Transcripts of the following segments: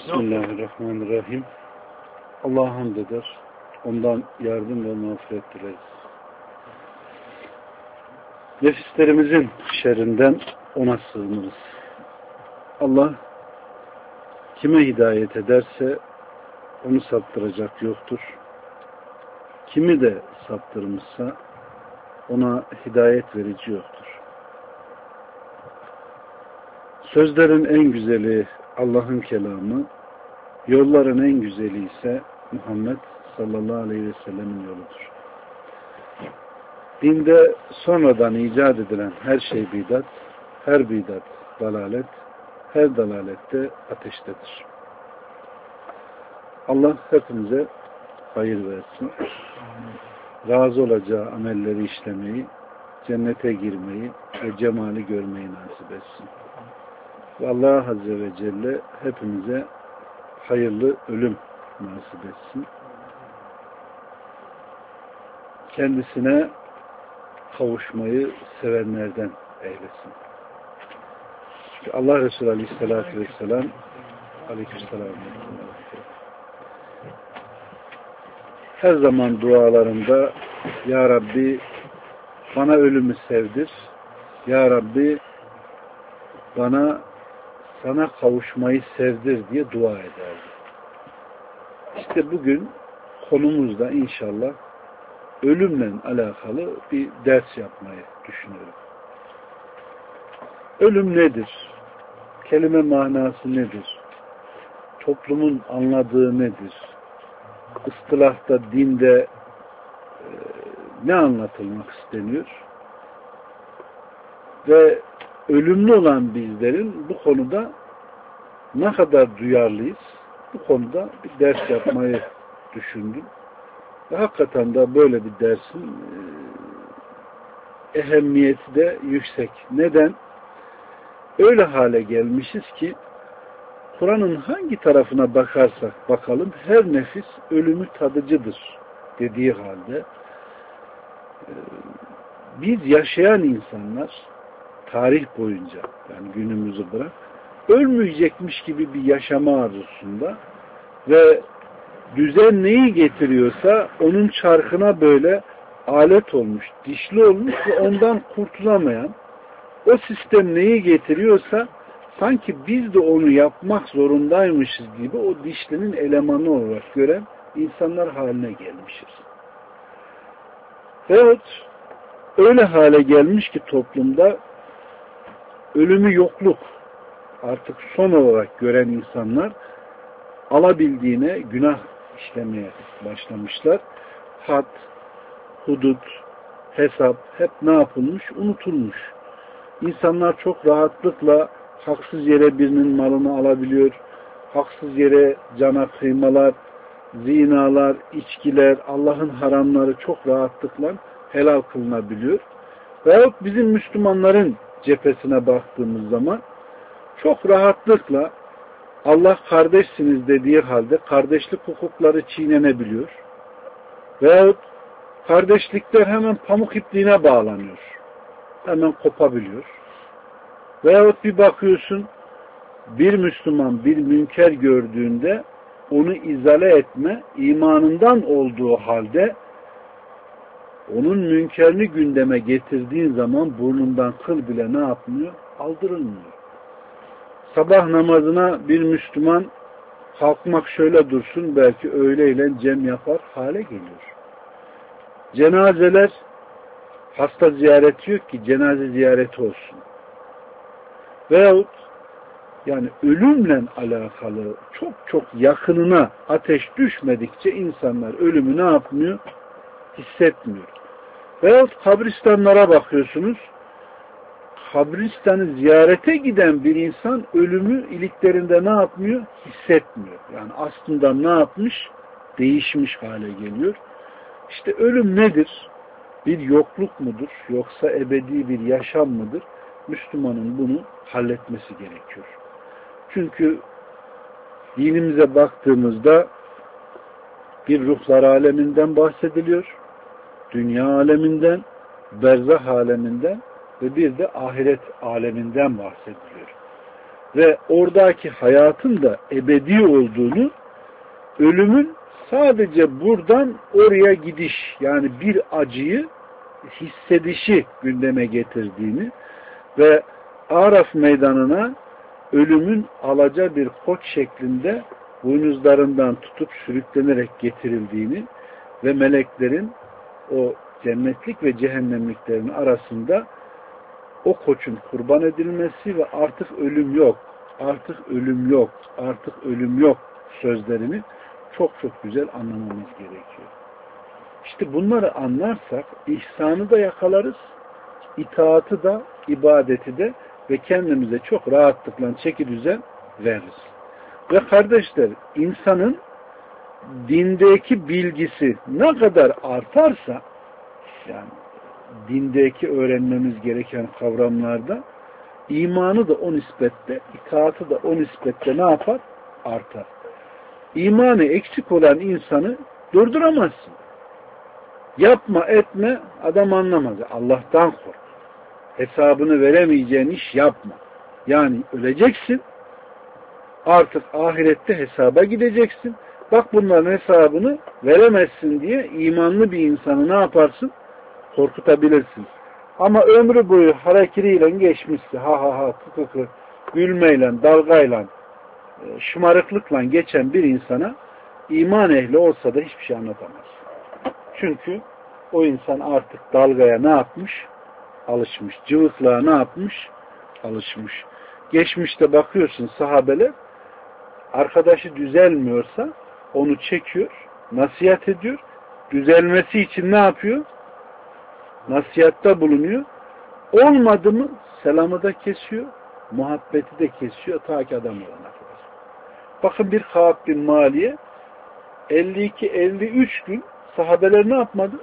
Bismillahirrahmanirrahim. Allah'a hamd eder. Ondan yardım ve mağfiret dileriz. Nefislerimizin şerrinden ona sığınırız. Allah kime hidayet ederse onu saptıracak yoktur. Kimi de saptırmışsa ona hidayet verici yoktur. Sözlerin en güzeli Allah'ın kelamı, yolların en güzeli ise Muhammed sallallahu aleyhi ve sellemin yoludur. Dinde sonradan icat edilen her şey bidat, her bidat dalalet, her dalalette ateştedir. Allah hepimize hayır versin. Razı olacağı amelleri işlemeyi, cennete girmeyi ve cemali görmeyi nasip etsin. Ve Allah Azze ve Celle hepimize hayırlı ölüm nasip etsin. Kendisine kavuşmayı sevenlerden eylesin. Çünkü Allah Resulü Aleyhisselatü Vesselam Aleykümselam her zaman dualarında Ya Rabbi bana ölümü sevdir. Ya Rabbi bana sana kavuşmayı sevdir diye dua ederdi. İşte bugün konumuzda inşallah ölümle alakalı bir ders yapmayı düşünüyorum. Ölüm nedir? Kelime manası nedir? Toplumun anladığı nedir? İstilahta, dinde ne anlatılmak isteniyor? Ve ölümlü olan bizlerin bu konuda ne kadar duyarlıyız? Bu konuda bir ders yapmayı düşündüm. Ve hakikaten de böyle bir dersin ehemmiyeti de yüksek. Neden? Öyle hale gelmişiz ki Kur'an'ın hangi tarafına bakarsak bakalım her nefis ölümü tadıcıdır dediği halde biz yaşayan insanlar tarih boyunca yani günümüzü bırak ölmeyecekmiş gibi bir yaşama arzusunda ve düzen neyi getiriyorsa onun çarkına böyle alet olmuş, dişli olmuş ve ondan kurtulamayan o sistem neyi getiriyorsa sanki biz de onu yapmak zorundaymışız gibi o dişlinin elemanı olarak gören insanlar haline gelmişiz. Veyahut öyle hale gelmiş ki toplumda ölümü yokluk artık son olarak gören insanlar alabildiğine günah işlemeye başlamışlar. Had, hudut, hesap hep ne yapılmış? Unutulmuş. İnsanlar çok rahatlıkla haksız yere birinin malını alabiliyor. Haksız yere cana kıymalar, zinalar, içkiler, Allah'ın haramları çok rahatlıkla helal kılınabiliyor. Veyahut bizim Müslümanların cephesine baktığımız zaman çok rahatlıkla Allah kardeşsiniz dediği halde kardeşlik hukukları çiğnenebiliyor. Veyahut kardeşlikler hemen pamuk ipliğine bağlanıyor. Hemen kopabiliyor. Veyahut bir bakıyorsun bir Müslüman bir münker gördüğünde onu izale etme imanından olduğu halde onun münkerini gündeme getirdiğin zaman burnundan kıl bile ne yapmıyor? Aldırılmıyor. Sabah namazına bir Müslüman kalkmak şöyle dursun belki öğleyle cem yapar hale geliyor. Cenazeler hasta ziyareti yok ki cenaze ziyareti olsun. Veyahut yani ölümle alakalı çok yakınına ateş düşmedikçe insanlar ölümü ne yapmıyor? Hissetmiyor. Veyahut kabristanlara bakıyorsunuz. Kabristanı ziyarete giden bir insan ölümü iliklerinde ne yapmıyor? Hissetmiyor. Yani aslında ne yapmış? Değişmiş hale geliyor. İşte ölüm nedir? Bir yokluk mudur? Yoksa ebedi bir yaşam mıdır? Müslümanın bunu halletmesi gerekiyor. Çünkü dinimize baktığımızda bir ruhlar aleminden bahsediliyor. Dünya aleminden, berzah aleminden ve bir de ahiret aleminden bahsediliyor. ve oradaki hayatın da ebedi olduğunu, ölümün sadece buradan oraya gidiş, yani bir acıyı hissedişi gündeme getirdiğini ve Araf meydanına ölümün alaca bir koç şeklinde boynuzlarından tutup sürüklenerek getirildiğini ve meleklerin o cennetlik ve cehennemliklerin arasında o koçun kurban edilmesi ve artık ölüm yok, artık ölüm yok, artık ölüm yok sözlerini çok çok güzel anlamamız gerekiyor. İşte bunları anlarsak ihsanı da yakalarız, itaatı da, ibadeti de ve kendimize çok rahatlıkla çekidüzen veririz. Ve kardeşler, insanın dindeki bilgisi ne kadar artarsa, yani dindeki öğrenmemiz gereken kavramlarda imanı da o nispette, itaatı da o nispette ne yapar? Artar. İmanı eksik olan insanı durduramazsın. Yapma etme, adam anlamaz. Allah'tan kork. Hesabını veremeyeceğin iş yapma. Yani öleceksin, artık ahirette hesaba gideceksin. Bak bunların hesabını veremezsin diye imanlı bir insanı ne yaparsın? Korkutabilirsin. Ama ömrü boyu hareketiyle geçmişse, ha ha ha, kıkı, gülmeyle, dalgayla, şımarıklıkla geçen bir insana iman ehli olsa da hiçbir şey anlatamaz. Çünkü o insan artık dalgaya ne yapmış? Alışmış. Cıvıklığa ne yapmış? Alışmış. Geçmişte bakıyorsun sahabeler, arkadaşı düzelmiyorsa onu çekiyor, nasihat ediyor. Düzelmesi için ne yapıyor? Nasihatta bulunuyor. Olmadı mı selamı da kesiyor, muhabbeti de kesiyor ta ki adam olana kadar. Bakın bir Kâb bin Maliye 52-53 gün sahabeler ne yapmadı?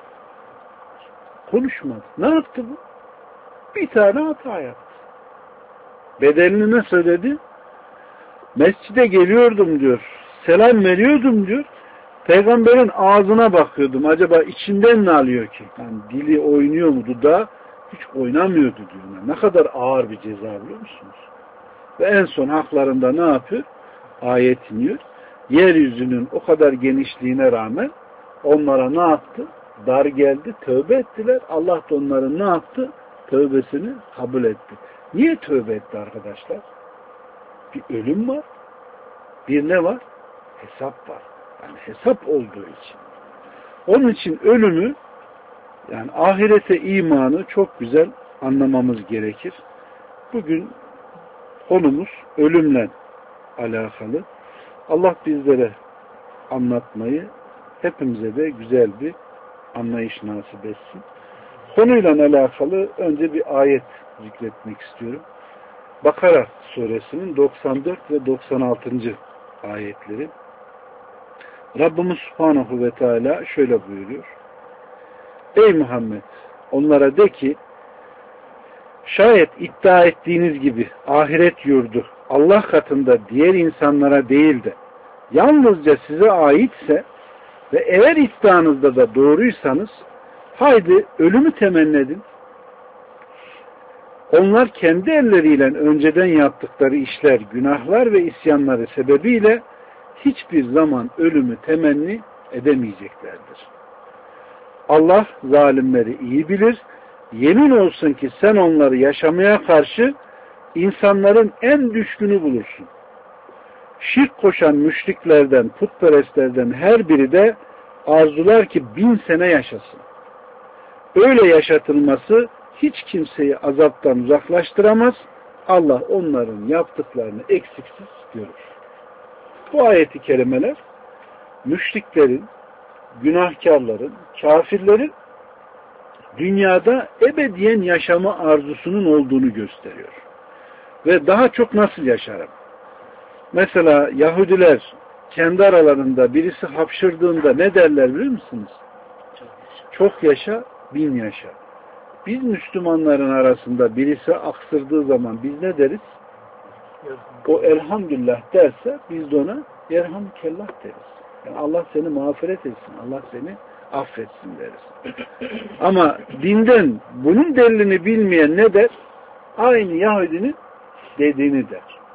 Konuşmadı. Ne yaptı bu? Bir tane hata yaptı. Bedelini ne söyledi? Mescide geliyordum diyor. Selam veriyordum diyor. Peygamberin ağzına bakıyordum. Acaba içinden ne alıyor ki? Yani dili oynuyor mu? Dudağı hiç oynamıyordu diyor. Ne kadar ağır bir ceza biliyor musunuz? Ve en son haklarında ne yapıyor? Ayet iniyor. Yeryüzünün o kadar genişliğine rağmen onlara ne yaptı? Dar geldi. Tövbe ettiler. Allah da onların ne yaptı? Tövbesini kabul etti. Niye tövbe etti arkadaşlar? Bir ölüm var. Bir ne var? Hesap var. Yani hesap olduğu için. Onun için ölümü, yani ahirete imanı çok güzel anlamamız gerekir. Bugün konumuz ölümle alakalı. Allah bizlere anlatmayı, hepimize de güzel bir anlayış nasip etsin. Konuyla alakalı önce bir ayet zikretmek istiyorum. Bakara suresinin 94 ve 96. ayetleri. Rabbimiz Subhanahu ve Teala şöyle buyuruyor. Ey Muhammed! Onlara de ki, şayet iddia ettiğiniz gibi ahiret yurdu Allah katında diğer insanlara değil de yalnızca size aitse ve eğer iddianızda da doğruysanız haydi ölümü temenni edin. Onlar kendi elleriyle önceden yaptıkları işler, günahlar ve isyanları sebebiyle hiçbir zaman ölümü temenni edemeyeceklerdir. Allah zalimleri iyi bilir. Yemin olsun ki sen onları yaşamaya karşı insanların en düşkünü bulursun. Şirk koşan müşriklerden, putperestlerden her biri de arzular ki 1000 sene yaşasın. Öyle yaşatılması hiç kimseyi azaptan uzaklaştıramaz. Allah onların yaptıklarını eksiksiz görür. Bu ayeti kerimeler müşriklerin, günahkarların, kafirlerin dünyada ebediyen yaşama arzusunun olduğunu gösteriyor. Ve daha çok nasıl yaşarım? Mesela Yahudiler kendi aralarında birisi hapşırdığında ne derler biliyor musunuz? Çok yaşa, 1000 yaşa. Biz Müslümanların arasında birisi aksırdığı zaman biz ne deriz? O elhamdülillah derse biz de ona yerhamdülillah deriz. Yani Allah seni mağfiret etsin, Allah seni affetsin deriz. Ama dinden bunun delilini bilmeyen ne der? Aynı Yahudinin dediğini der.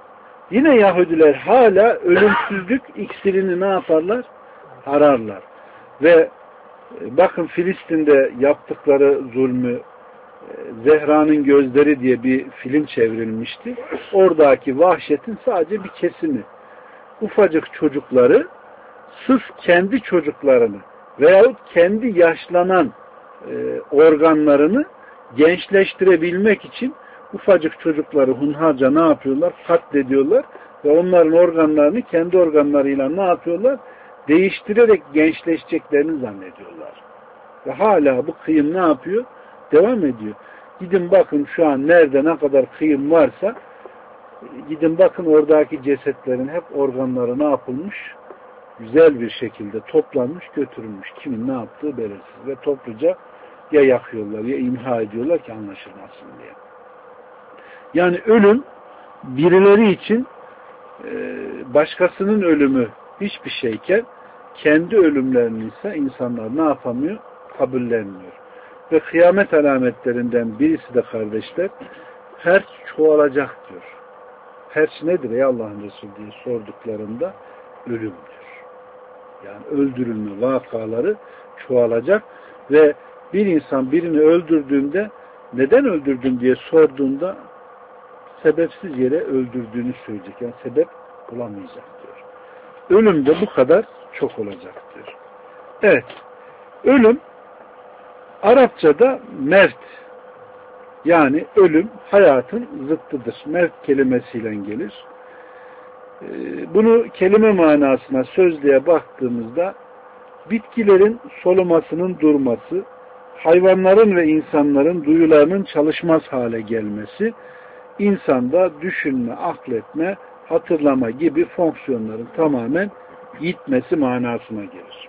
Yine Yahudiler hala ölümsüzlük iksirini ne yaparlar? Ararlar. Ve bakın Filistin'de yaptıkları zulmü, Zehra'nın Gözleri diye bir film çevrilmişti. Oradaki vahşetin sadece bir kesimi. Ufacık çocukları sırf kendi çocuklarını veyahut kendi yaşlanan organlarını gençleştirebilmek için ufacık çocukları hunharca ne yapıyorlar? Katlediyorlar ve onların organlarını kendi organlarıyla ne yapıyorlar? Değiştirerek gençleşeceklerini zannediyorlar. Ve hala bu kıyım ne yapıyor? Devam ediyor. Gidin bakın şu an nerede ne kadar kıyım varsa gidin bakın oradaki cesetlerin hep organları ne yapılmış? Güzel bir şekilde toplanmış, götürülmüş. Kimin ne yaptığı belirsiz. Ve topluca ya yakıyorlar ya imha ediyorlar ki anlaşılmasın diye. Yani ölüm birileri için başkasının ölümü hiçbir şeyken kendi ölümlerini ise insanlar ne yapamıyor? Kabullenmiyor. Ve kıyamet alametlerinden birisi de kardeşler herç çoğalacak diyor. Herç nedir ey Allah'ın Resulü diye sorduklarında ölümdür. Yani öldürülme vakaları çoğalacak ve bir insan birini öldürdüğünde neden öldürdün diye sorduğunda sebepsiz yere öldürdüğünü söyleyecek. Yani sebep bulamayacak diyor. Ölüm de bu kadar çok olacak diyor. Evet. Ölüm Arapçada mevt, yani ölüm hayatın zıttıdır. Mevt kelimesiyle gelir. Bunu kelime manasına, sözlüğe baktığımızda bitkilerin solumasının durması, hayvanların ve insanların duyularının çalışmaz hale gelmesi, insanda düşünme, akletme, hatırlama gibi fonksiyonların tamamen gitmesi manasına gelir.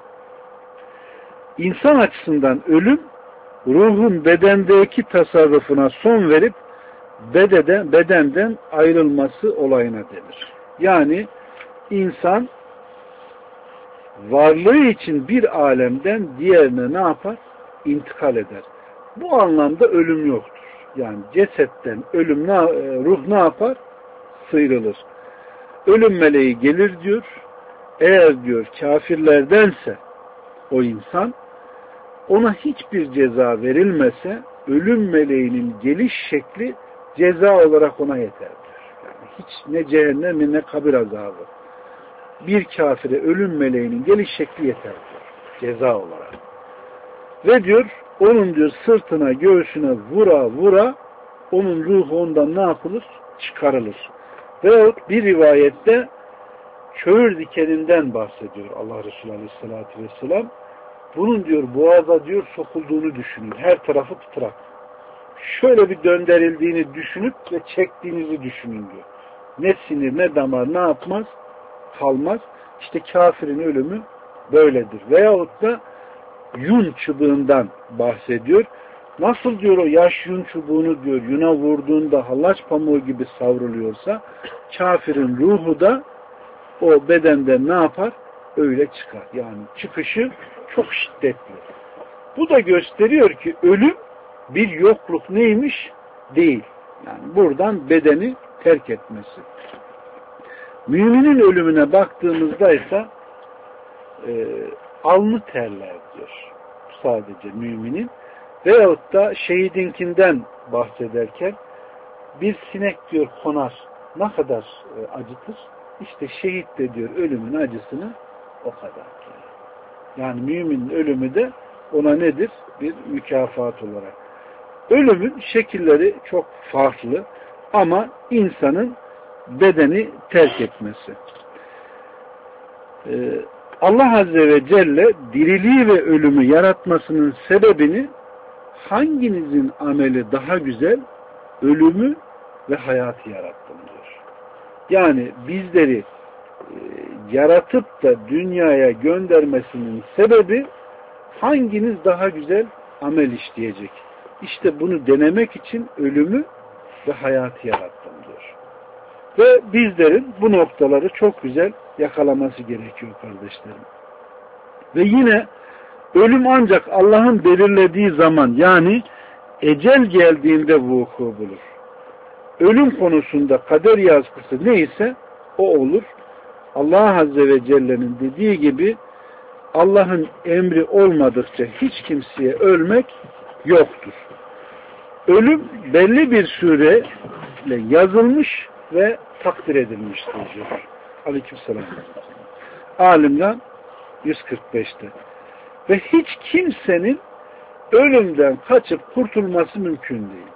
İnsan açısından ölüm, ruhun bedendeki tasarrufuna son verip bedenden ayrılması olayına denir. Yani insan varlığı için bir alemden diğerine ne yapar? İntikal eder. Bu anlamda ölüm yoktur. Yani cesetten ruh ne yapar? Sıyrılır. Ölüm meleği gelir diyor. Eğer diyor kafirlerdense o insan, ona hiçbir ceza verilmese ölüm meleğinin geliş şekli ceza olarak ona yeterdir. Yani hiç ne cehennem ne kabir azabı. Bir kafire ölüm meleğinin geliş şekli yeterdir. Ceza olarak. Ve diyor onun diyor sırtına göğsüne vura vura onun ruhu ondan ne yapılır? Çıkarılır. Veyahut bir rivayette çöğür dikeninden bahsediyor Allah Resulü Aleyhisselatü Vesselam. Bunun diyor boğaza diyor sokulduğunu düşünün. Her tarafı tutrak. Şöyle bir döndürüldüğünü düşünüp ve çektiğinizi düşünün diyor. Ne sinir ne damar ne yapmaz? Kalmaz. İşte kafirin ölümü böyledir. Veyahut da yun çubuğundan bahsediyor. Nasıl diyor o yaş yun çubuğunu diyor yuna vurduğunda hallaç pamuğu gibi savruluyorsa kafirin ruhu da o bedenden ne yapar? Öyle çıkar. Yani çıkışı çok şiddetli. Bu da gösteriyor ki ölüm bir yokluk neymiş? Değil. Yani buradan bedeni terk etmesi. Müminin ölümüne baktığımızda ise alnı terler diyor. Sadece müminin. Veyahut da şehidinkinden bahsederken bir sinek diyor konar. Ne kadar acıtır? İşte şehit de diyor ölümün acısını o kadar. Yani müminin ölümü de ona nedir? Bir mükafat olarak. Ölümün şekilleri çok farklı ama insanın bedeni terk etmesi. Allah Azze ve Celle diriliği ve ölümü yaratmasının sebebini hanginizin ameli daha güzel ölümü ve hayatı yarattım diyor. Yani bizleri yaratıp da dünyaya göndermesinin sebebi hanginiz daha güzel amel işleyecek. İşte bunu denemek için ölümü ve hayatı yarattım diyor. Ve bizlerin bu noktaları çok güzel yakalaması gerekiyor kardeşlerim. Ve yine ölüm ancak Allah'ın belirlediği zaman yani ecel geldiğinde vuku bulur. ölüm konusunda kader yazgısı neyse o olur. Allah Azze ve Celle'nin dediği gibi Allah'ın emri olmadıkça hiç kimseye ölmek yoktur. Ölüm belli bir süreyle yazılmış ve takdir edilmiştir diyor. Aleykümselam. Alim'den 145'te. Ve hiç kimsenin ölümden kaçıp kurtulması mümkün değil.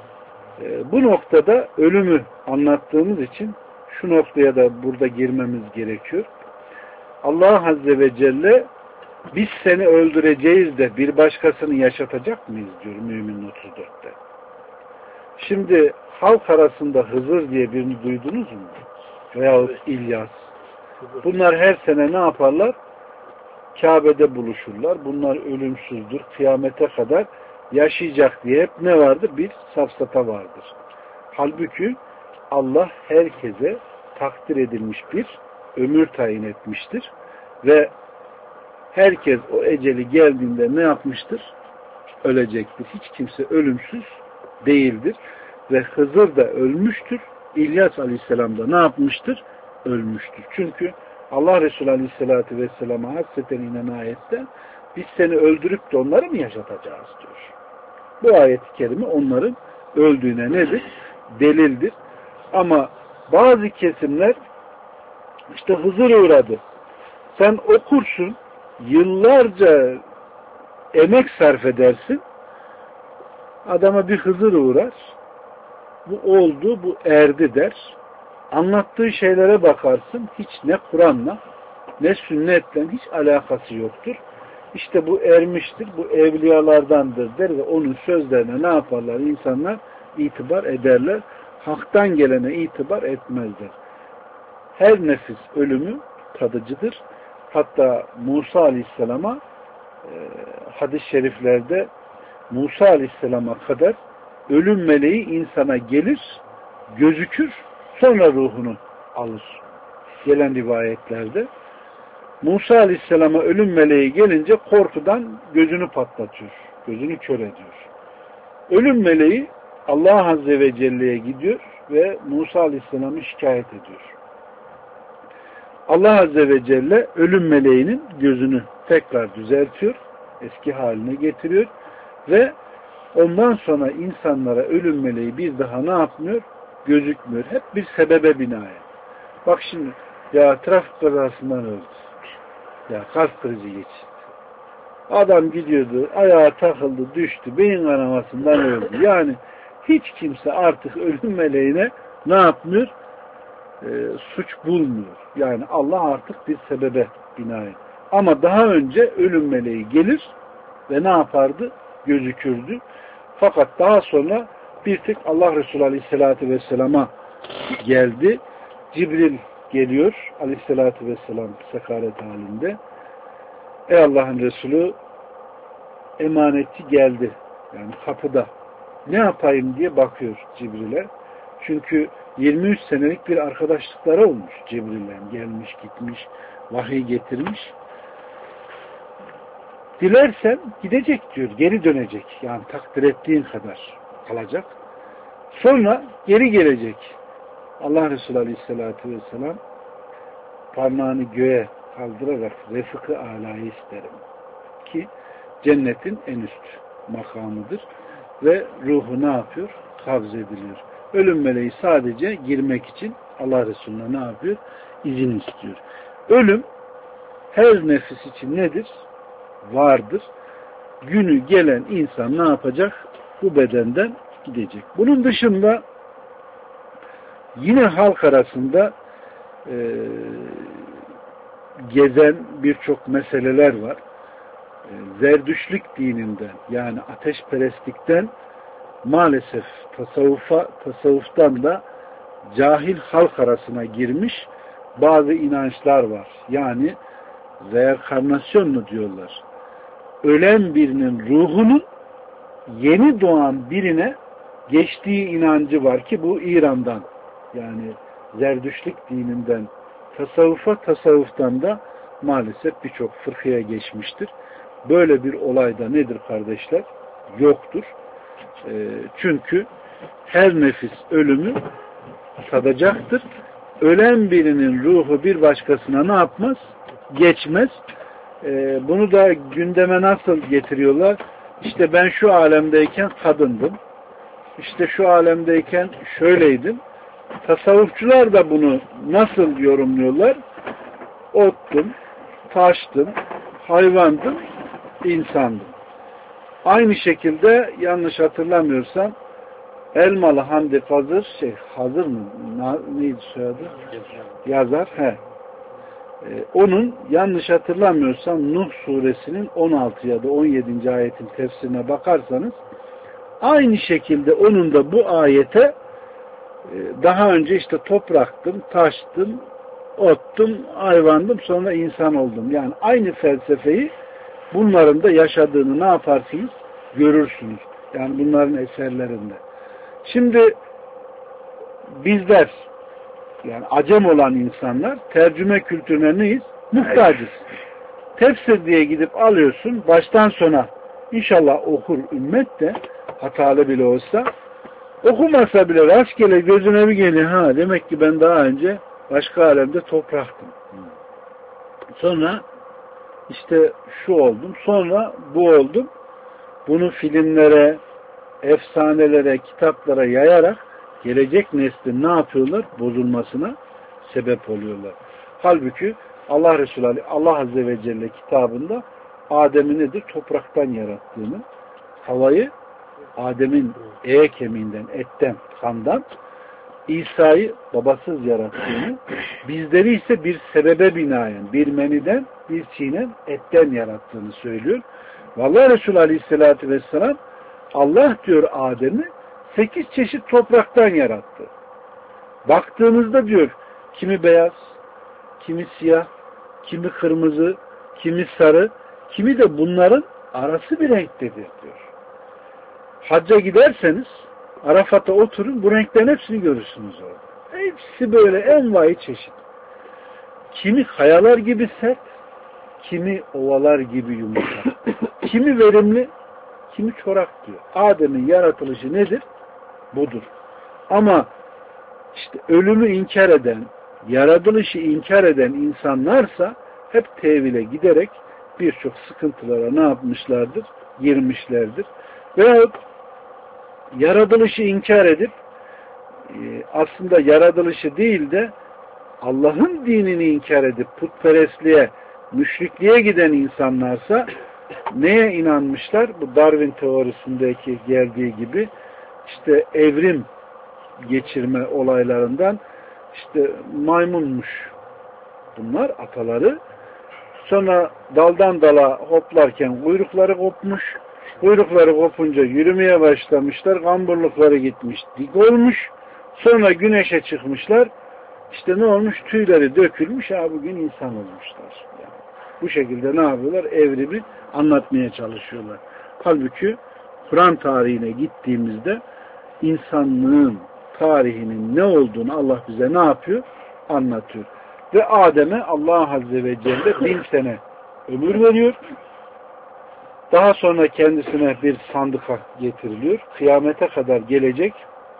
Bu noktada ölümü anlattığımız için şu noktaya da burada girmemiz gerekiyor. Allah Azze ve Celle biz seni öldüreceğiz de bir başkasını yaşatacak mıyız diyor Mümin 34'te. Şimdi halk arasında Hızır diye birini duydunuz mu? Veyahut İlyas. Bunlar her sene ne yaparlar? Kabe'de buluşurlar. Bunlar ölümsüzdür. Kıyamete kadar yaşayacak diye hep ne vardır? Bir safsata vardır. Halbuki Allah herkese takdir edilmiş bir ömür tayin etmiştir. Ve herkes o eceli geldiğinde ne yapmıştır? Ölecektir. Hiç kimse ölümsüz değildir. Ve Hızır da ölmüştür. İlyas Aleyhisselam da ne yapmıştır? Ölmüştür. Çünkü Allah Resulü Aleyhisselatü Vesselam'a hasreten inen ayette biz seni öldürüp de onları mı yaşatacağız diyor. Bu ayet-i kerime onların öldüğüne nedir? Delildir. Ama bazı kesimler işte Hızır uğradı. Sen okursun, yıllarca emek sarf edersin, adama bir Hızır uğrar, bu oldu, bu erdi der. Anlattığı şeylere bakarsın, hiç ne Kur'an'la ne sünnetle hiç alakası yoktur. İşte bu ermiştir, bu evliyalardandır der ve onun sözlerine ne yaparlar? İnsanlar itibar ederler. Hak'tan gelene itibar etmezler. Her nefis ölümü tadıcıdır. Hatta Musa Aleyhisselam'a hadis-i şeriflerde Musa Aleyhisselam'a kadar ölüm meleği insana gelir, gözükür, sonra ruhunu alır. Gelen rivayetlerde Musa Aleyhisselam'a ölüm meleği gelince korkudan gözünü patlatıyor. Gözünü kör ediyor. Ölüm meleği Allah Azze ve Celle'ye gidiyor ve Musa Aleyhisselam'ı şikayet ediyor. Allah Azze ve Celle ölüm meleğinin gözünü tekrar düzeltiyor, eski haline getiriyor ve ondan sonra insanlara ölüm meleği bir daha ne yapmıyor? Gözükmüyor. Hep bir sebebe binaen. Bak şimdi, ya trafik kazasından öldü. Ya kalp krizi geçti. Adam gidiyordu, ayağa takıldı, düştü, beyin kanamasından öldü. Yani hiç kimse artık ölüm meleğine ne yapmıyor? Suç bulmuyor. Yani Allah artık bir sebebe binaen. Ama daha önce ölüm meleği gelir ve ne yapardı? Gözükürdü. Fakat daha sonra bir tek Allah Resulü Aleyhisselatü Vesselam'a geldi. Cibril geliyor Aleyhisselatü Vesselam sekaret halinde. Ey Allah'ın Resulü, emanetçi geldi. Yani kapıda. Ne yapayım diye bakıyor Cibril'e. Çünkü 23 senelik bir arkadaşlıkları olmuş Cibril'le. Gelmiş gitmiş, vahiy getirmiş. Dilersen gidecek diyor, geri dönecek. Yani takdir ettiğin kadar kalacak. Sonra geri gelecek. Allah Resulü Aleyhisselatü Vesselam parmağını göğe kaldırarak refık-ı âlâyı isterim. Ki cennetin en üst makamıdır. Ve ruhu ne yapıyor? Kabz ediliyor. Ölüm meleği sadece girmek için Allah Resulü'ne ne yapıyor? İzin istiyor. Ölüm her nefis için nedir? Vardır. Günü gelen insan ne yapacak? Bu bedenden gidecek. Bunun dışında yine halk arasında gezen birçok meseleler var. Zerdüşlük dininden yani ateşperestlikten maalesef tasavvuftan da cahil halk arasına girmiş bazı inançlar var. Yani reenkarnasyonlu diyorlar. Ölen birinin ruhunun yeni doğan birine geçtiği inancı var ki bu İran'dan yani Zerdüşlük dininden tasavvuftan da maalesef birçok fırkıya geçmiştir. Böyle bir olay da nedir kardeşler? Yoktur. Çünkü her nefis ölümü tadacaktır. Ölen birinin ruhu bir başkasına ne yapmaz? Geçmez. Bunu da gündeme nasıl getiriyorlar? İşte ben şu alemdeyken kadındım. İşte şu alemdeyken şöyleydim. Tasavvufçular da bunu nasıl yorumluyorlar? Ottum, taştım, hayvandım, insandım. Aynı şekilde yanlış hatırlamıyorsam Elmalı Hamdi Fazır Hazır mı? Neydi soyadı? Yazar. Onun yanlış hatırlamıyorsam Nuh suresinin 16 ya da 17. ayetin tefsirine bakarsanız aynı şekilde onun da bu ayete daha önce işte topraktım, taştım, ottum, hayvandım, sonra insan oldum. Yani aynı felsefeyi bunların da yaşadığını ne yaparsınız? Görürsünüz. Yani bunların eserlerinde. Şimdi bizler yani acem olan insanlar tercüme kültürüne neyiz? Muhtacız. Tefsir diye gidip alıyorsun. Baştan sona inşallah okur ümmet de hatalı bile olsa okumasa bile rastgele gözüne bir geliyor. Ha demek ki ben daha önce başka alemde topraktım. Sonra işte şu oldum. Sonra bu oldum. Bunu filmlere, efsanelere, kitaplara yayarak gelecek neslin ne yapıyorlar? Bozulmasına sebep oluyorlar. Halbuki Allah Resulü Allah Azze ve Celle kitabında Adem'i nedir? Topraktan yarattığını, havayı Adem'in kemiğinden, etten, kandan, İsa'yı babasız yarattığını, bizleri ise bir sebebe binaen, bir meniden, bir çiğnen, etten yarattığını söylüyor. Vallahi Resulü Aleyhisselatü Vesselam Allah diyor Adem'i 8 çeşit topraktan yarattı. Baktığınızda diyor kimi beyaz, kimi siyah, kimi kırmızı, kimi sarı, kimi de bunların arası bir renktedir diyor. Hacca giderseniz Arafat'a oturun bu renklerin hepsini görürsünüz orada. Hepsi böyle envai çeşit. Kimi kayalar gibi sert, kimi ovalar gibi yumuşak. Kimi verimli, kimi çorak diyor. Adem'in yaratılışı nedir? Budur. Ama işte ölümü inkar eden, yaratılışı inkar eden insanlarsa hep tevhile giderek birçok sıkıntılara ne yapmışlardır? Girmişlerdir. Veyahut yaratılışı inkar edip aslında yaratılışı değil de Allah'ın dinini inkar edip putperestliğe, müşrikliğe giden insanlarsa neye inanmışlar? Bu Darwin teorisindeki geldiği gibi işte evrim geçirme olaylarından işte maymunmuş bunlar ataları. Sonra daldan dala hoplarken kuyrukları kopmuş. Kuyrukları kopunca yürümeye başlamışlar. Kamburlukları gitmiş. Dik olmuş. Sonra güneşe çıkmışlar. İşte ne olmuş? Tüyleri dökülmüş. Bugün insan olmuşlar. Yani bu şekilde ne yapıyorlar? Evrimi anlatmaya çalışıyorlar. Halbuki Kur'an tarihine gittiğimizde insanlığın tarihinin ne olduğunu Allah bize ne yapıyor? Anlatıyor. Ve Adem'e Allah Azze ve Celle 1000 sene ömür veriyor. Daha sonra kendisine bir sandıka getiriliyor. Kıyamete kadar gelecek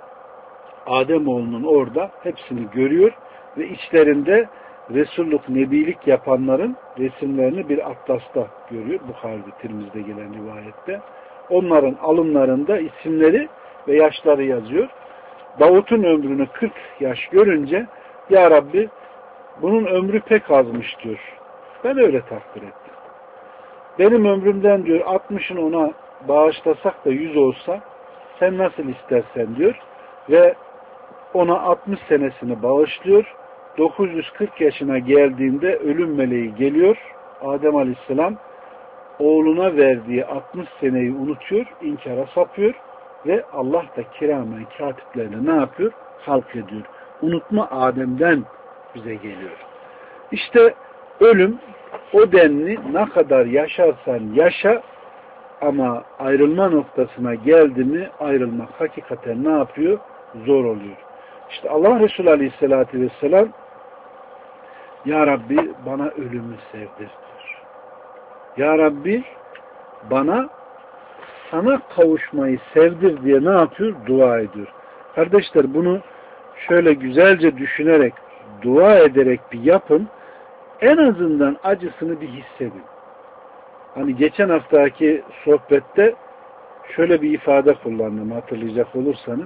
Ademoğlunun orada hepsini görüyor ve içlerinde Resulluk, Nebilik yapanların resimlerini bir atlasta görüyor. Bukhari'de, Tirmiz'de gelen rivayette. Onların alınlarında isimleri ve yaşları yazıyor. Davut'un ömrünü 40 yaş görünce Ya Rabbi bunun ömrü pek azmış diyor. Ben öyle takdir ettim. Benim ömrümden diyor 60'ını ona bağışlasak da 100 olsa sen nasıl istersen diyor ve ona 60 senesini bağışlıyor. 940 yaşına geldiğinde ölüm meleği geliyor. Adem Aleyhisselam oğluna verdiği 60 seneyi unutuyor, inkara sapıyor ve Allah da kiramen katiplerine ne yapıyor? Halk ediyor. Unutma Adem'den bize geliyor. İşte ölüm o denli ne kadar yaşarsan yaşa ama ayrılma noktasına geldi mi ayrılmak hakikaten ne yapıyor? Zor oluyor. İşte Allah Resulü Aleyhisselatü Vesselam Ya Rabbi bana ölümü sevdir diyor. Ya Rabbi bana sana kavuşmayı sevdir diye ne yapıyor? Dua ediyor. Kardeşler bunu şöyle güzelce düşünerek, dua ederek bir yapın. En azından acısını bir hissedin. Hani geçen haftaki sohbette şöyle bir ifade kullandım hatırlayacak olursanız.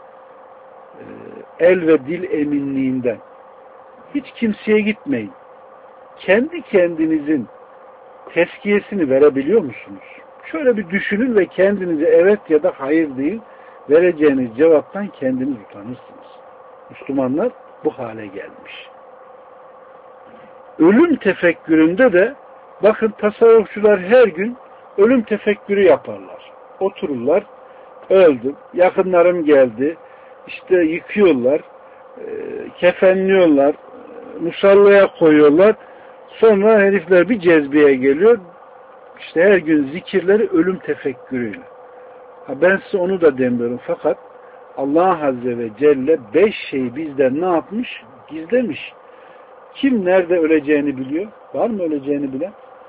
El ve dil eminliğinden. Hiç kimseye gitmeyin. Kendi kendinizin tezkiyesini verebiliyor musunuz? Şöyle bir düşünün ve kendinize evet ya da hayır deyin. Vereceğiniz cevaptan kendiniz utanırsınız. Müslümanlar bu hale gelmiş. Ölüm tefekküründe de bakın tasavvufçular her gün ölüm tefekkürü yaparlar. Otururlar, öldüm, yakınlarım geldi, işte yıkıyorlar, kefenliyorlar, musallaya koyuyorlar. Sonra herifler bir cezbeye geliyor. İşte her gün zikirleri ölüm tefekkürüyle. Ben size onu da demiyorum. Fakat Allah Azze ve Celle 5 şeyi bizden ne yapmış? Gizlemiş. Kim nerede öleceğini biliyor? Var mı öleceğini bilen?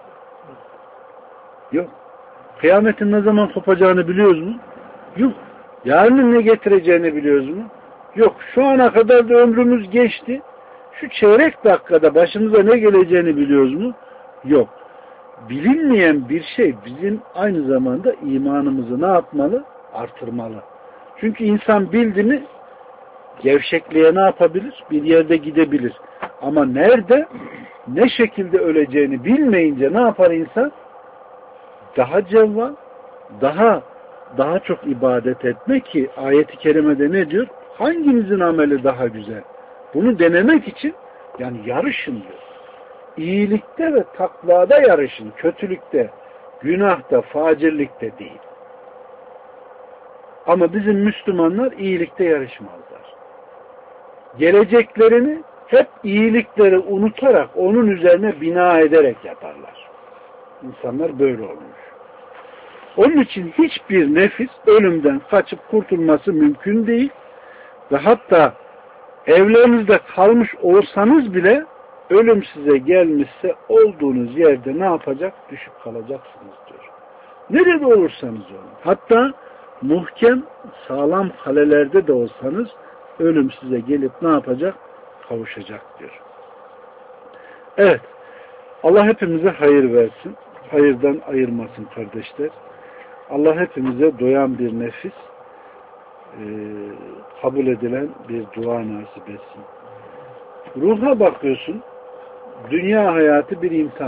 Yok. Kıyametin ne zaman kopacağını biliyoruz mu? Yok. Yarının ne getireceğini biliyoruz mu? Yok. Şu ana kadar da ömrümüz geçti. Şu çeyrek dakikada başımıza ne geleceğini biliyoruz mu? Yok. Bilinmeyen bir şey bizim aynı zamanda imanımızı ne yapmalı? Artırmalı. Çünkü insan bildi mi gevşekliğe ne yapabilir? Bir yerde gidebilir. Ama nerede, ne şekilde öleceğini bilmeyince ne yapar insan? Daha cevval, daha çok ibadet etme ki ayet-i kerimede ne diyor? Hanginizin ameli daha güzel? Bunu denemek için yani yarışın diyor. İyilikte ve takvada yarışın. Kötülükte, günahta, facirlikte değil. Ama bizim Müslümanlar iyilikte yarışmazlar. Geleceklerini hep iyilikleri unutarak, onun üzerine bina ederek yaparlar. İnsanlar böyle olmuş. Onun için hiçbir nefis ölümden kaçıp kurtulması mümkün değil ve hatta evlerinizde kalmış olsanız bile ölüm size gelmişse olduğunuz yerde ne yapacak? Düşüp kalacaksınız diyor. Nerede olursanız olun. Hatta muhkem, sağlam kalelerde de olsanız ölüm size gelip ne yapacak? Kavuşacak diyor. Evet. Allah hepimize hayır versin. Hayırdan ayırmasın kardeşler. Allah hepimize doyan bir nefis, kabul edilen bir dua nasip etsin. Ruha bakıyorsun, dünya hayatı bir imtihan.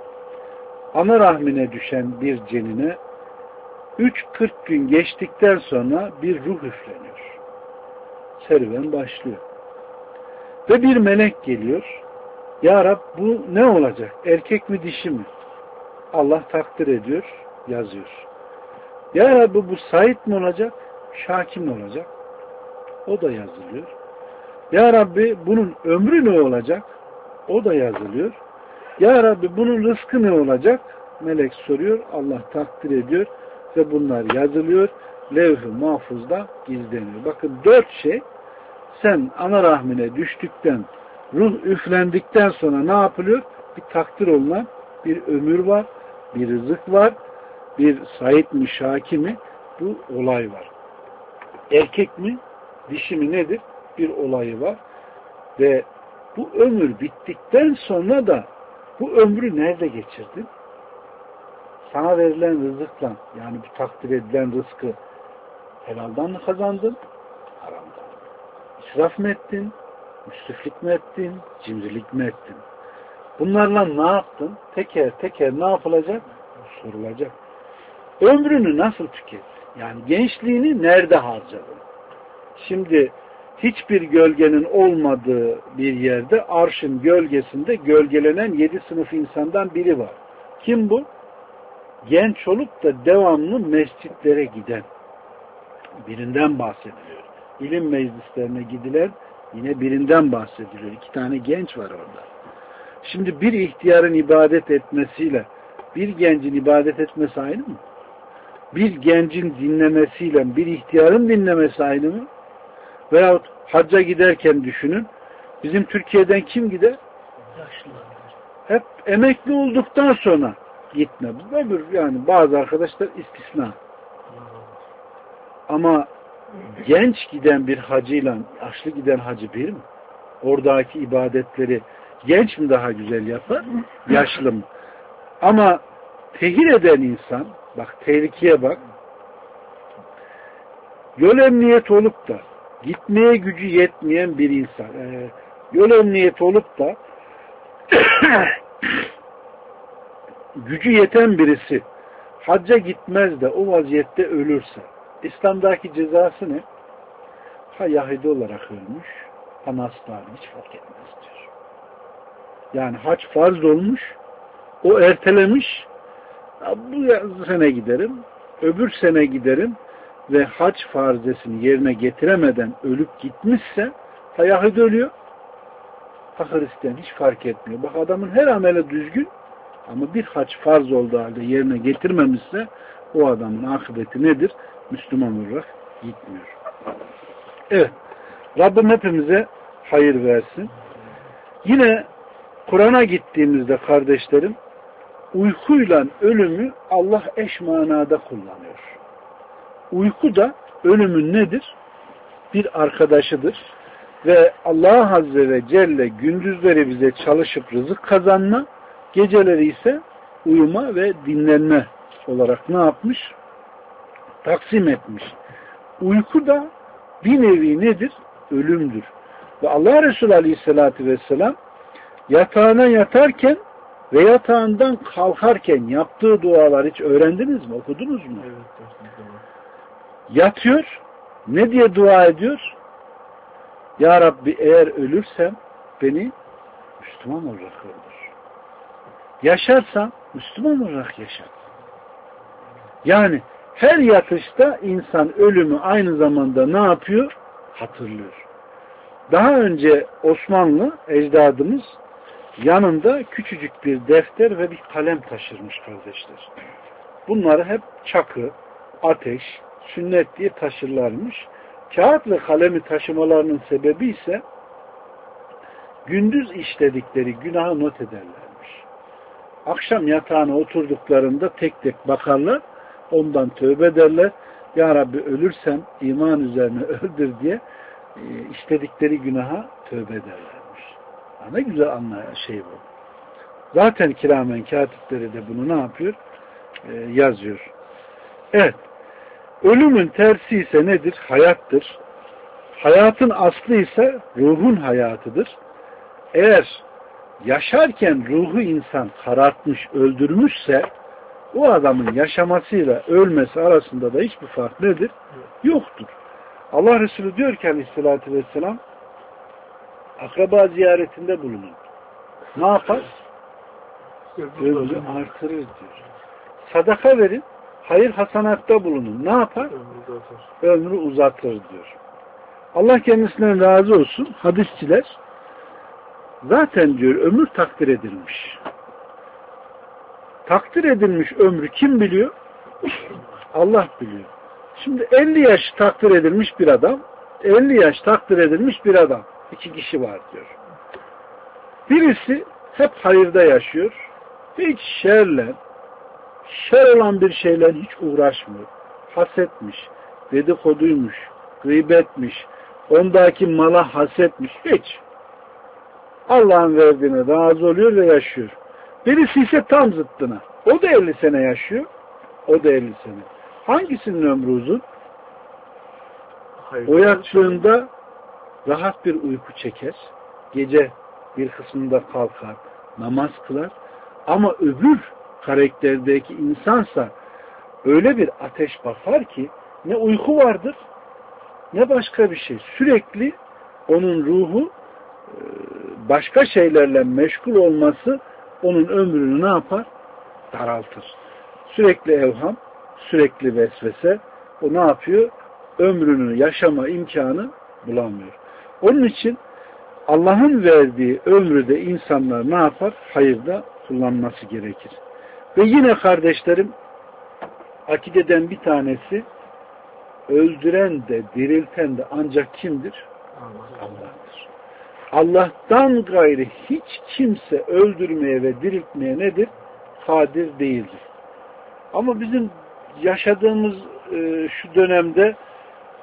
Ana rahmine düşen bir cenine 3-40 gün geçtikten sonra bir ruh üfleniyor. Serüven başlıyor. Ve bir melek geliyor. Ya Rab bu ne olacak? Erkek mi dişi mi? Allah takdir ediyor, yazıyor. Ya Rabbi bu Said mi olacak? Şaki mi olacak? O da yazılıyor. Ya Rabbi bunun ömrü ne olacak? O da yazılıyor. Ya Rabbi bunun rızkı ne olacak? Melek soruyor. Allah takdir ediyor. Ve bunlar yazılıyor. Levh-i mahfuzda gizleniyor. Bakın 4 şey sen ana rahmine düştükten, ruh üflendikten sonra ne yapılıyor? Bir takdir olunan bir ömür var, bir rızık var, bir Said mi, Şaki mi? Bu olay var. Erkek mi, dişi mi nedir? Bir olayı var. Ve bu ömür bittikten sonra da bu ömrü nerede geçirdin? Sana verilen rızıkla, yani bu takdir edilen rızkı helaldan mı kazandın? Haramdan. İsraf mı ettin? Müsriflik mi ettin? Cimrilik mi ettin? Bunlarla ne yaptın? Teker teker ne yapılacak? Sorulacak. Ömrünü nasıl tükettin? Yani gençliğini nerede harcadın? Şimdi hiçbir gölgenin olmadığı bir yerde arşın gölgesinde gölgelenen 7 sınıf insandan biri var. Kim bu? Genç olup da devamlı mescitlere giden birinden bahsediliyor. İlim meclislerine gidilen yine birinden bahsediliyor. 2 tane genç var orada. Şimdi bir ihtiyarın ibadet etmesiyle bir gencin ibadet etmesi aynı mı? Bir gencin dinlemesiyle bir ihtiyarın dinlemesi aynı mı? Veyahut hacca giderken düşünün. Bizim Türkiye'den kim gider? Yaşlılar. Hep emekli olduktan sonra gitme. Öbür yani bazı arkadaşlar istisna. Ama genç giden bir hacıyla yaşlı giden hacı bir mi? Oradaki ibadetleri genç mi daha güzel yapar, yaşlı mı? Ama tehir eden insan, bak tehlikeye bak, yol emniyeti olup da gitmeye gücü yetmeyen bir insan, yol emniyeti olup da gücü yeten birisi hacca gitmez de o vaziyette ölürse, İslam'daki cezası ne? Ha Yahudi olarak ölmüş, ha Nasrani, hiç fark etmez diyor. Yani hac farz olmuş, o ertelemiş, bu sene giderim, öbür sene giderim ve hac farzesini yerine getiremeden ölüp gitmişse, ha Yahudi ölüyor, ha Hristiyan, hiç fark etmiyor. Bak adamın her ameli düzgün ama bir hac farz olduğu halde yerine getirmemişse o adamın akıbeti nedir? Müslüman olarak gitmiyor. Evet. Rabbim hepimize hayır versin. Yine Kur'an'a gittiğimizde kardeşlerim, uykuyla ölümü Allah eş manada kullanıyor. Uyku da ölümün nedir? Bir arkadaşıdır. Ve Allah Azze ve Celle gündüzleri bize çalışıp rızık kazanma, geceleri ise uyuma ve dinlenme olarak ne yapmış? Taksim etmiş. Uyku da bir nevi nedir? Ölümdür. Ve Allah Resulü Aleyhisselatü Vesselam yatağına yatarken ve yatağından kalkarken yaptığı dualar hiç öğrendiniz mi? Okudunuz mu? Evet. Yatıyor. Ne diye dua ediyor? Ya Rabbi eğer ölürsem beni Müslüman olarak öldür. Yaşarsam Müslüman olarak yaşat. Yani her yatışta insan ölümü aynı zamanda ne yapıyor? Hatırlıyor. Daha önce Osmanlı ecdadımız yanında küçücük bir defter ve bir kalem taşırmış kardeşler. Bunları hep çakı, ateş, sünnet diye taşırlarmış. Kağıt ve kalemi taşımalarının sebebi ise gündüz işledikleri günahı not ederlermiş. Akşam yatağına oturduklarında tek tek bakarlar, ondan tövbe ederler. Ya Rabbi ölürsem iman üzerine öldür diye işledikleri günaha tövbe ederlermiş. Ne güzel anlayan şey bu. Zaten kiramen katipleri de bunu ne yapıyor? Yazıyor. Evet. Ölümün tersi ise nedir? Hayattır. Hayatın aslı ise ruhun hayatıdır. Eğer yaşarken ruhu insan karartmış, öldürmüşse o adamın yaşamasıyla ölmesi arasında da hiçbir fark nedir? Yoktur. Allah Resulü diyor ki Aleyhisselatü Vesselam, akraba ziyaretinde bulunun. Ne yapar? Ömrü artırır diyor. Sadaka verin, hayır hasanatta bulunun. Ne yapar? Ömrü uzatır diyor. Allah kendisinden razı olsun. Hadisçiler zaten diyor ömür takdir edilmiş. Takdir edilmiş ömrü kim biliyor? Allah biliyor. Şimdi 50 yaş takdir edilmiş bir adam, 50 yaş takdir edilmiş bir adam. İki kişi var diyor. Birisi hep hayırda yaşıyor. Hiç şer olan bir şeyle hiç uğraşmıyor. Hasetmiş, dedikoduymuş, gıybetmiş, ondaki mala hasetmiş. Hiç. Allah'ın verdiğine razı oluyor ve yaşıyor. Birisi ise tam zıttına. O da 50 sene yaşıyor. O da 50 sene. Hangisinin ömrü uzun? O yattığında rahat bir uyku çeker. Gece bir kısmında kalkar. Namaz kılar. Ama öbür karakterdeki insansa öyle bir ateş bakar ki ne uyku vardır ne başka bir şey. Sürekli onun ruhu başka şeylerle meşgul olması onun ömrünü ne yapar? Daraltır. Sürekli evham, sürekli vesvese, o ne yapıyor? Ömrünü yaşama imkanı bulamıyor. Onun için Allah'ın verdiği ömrü de insanlar ne yapar? Hayırda kullanması gerekir. Ve yine kardeşlerim, akideden bir tanesi, öldüren de dirilten de ancak kimdir? Allah'tır. Allah'tan gayrı hiç kimse öldürmeye ve diriltmeye nedir? Kadir değildir. Ama bizim yaşadığımız şu dönemde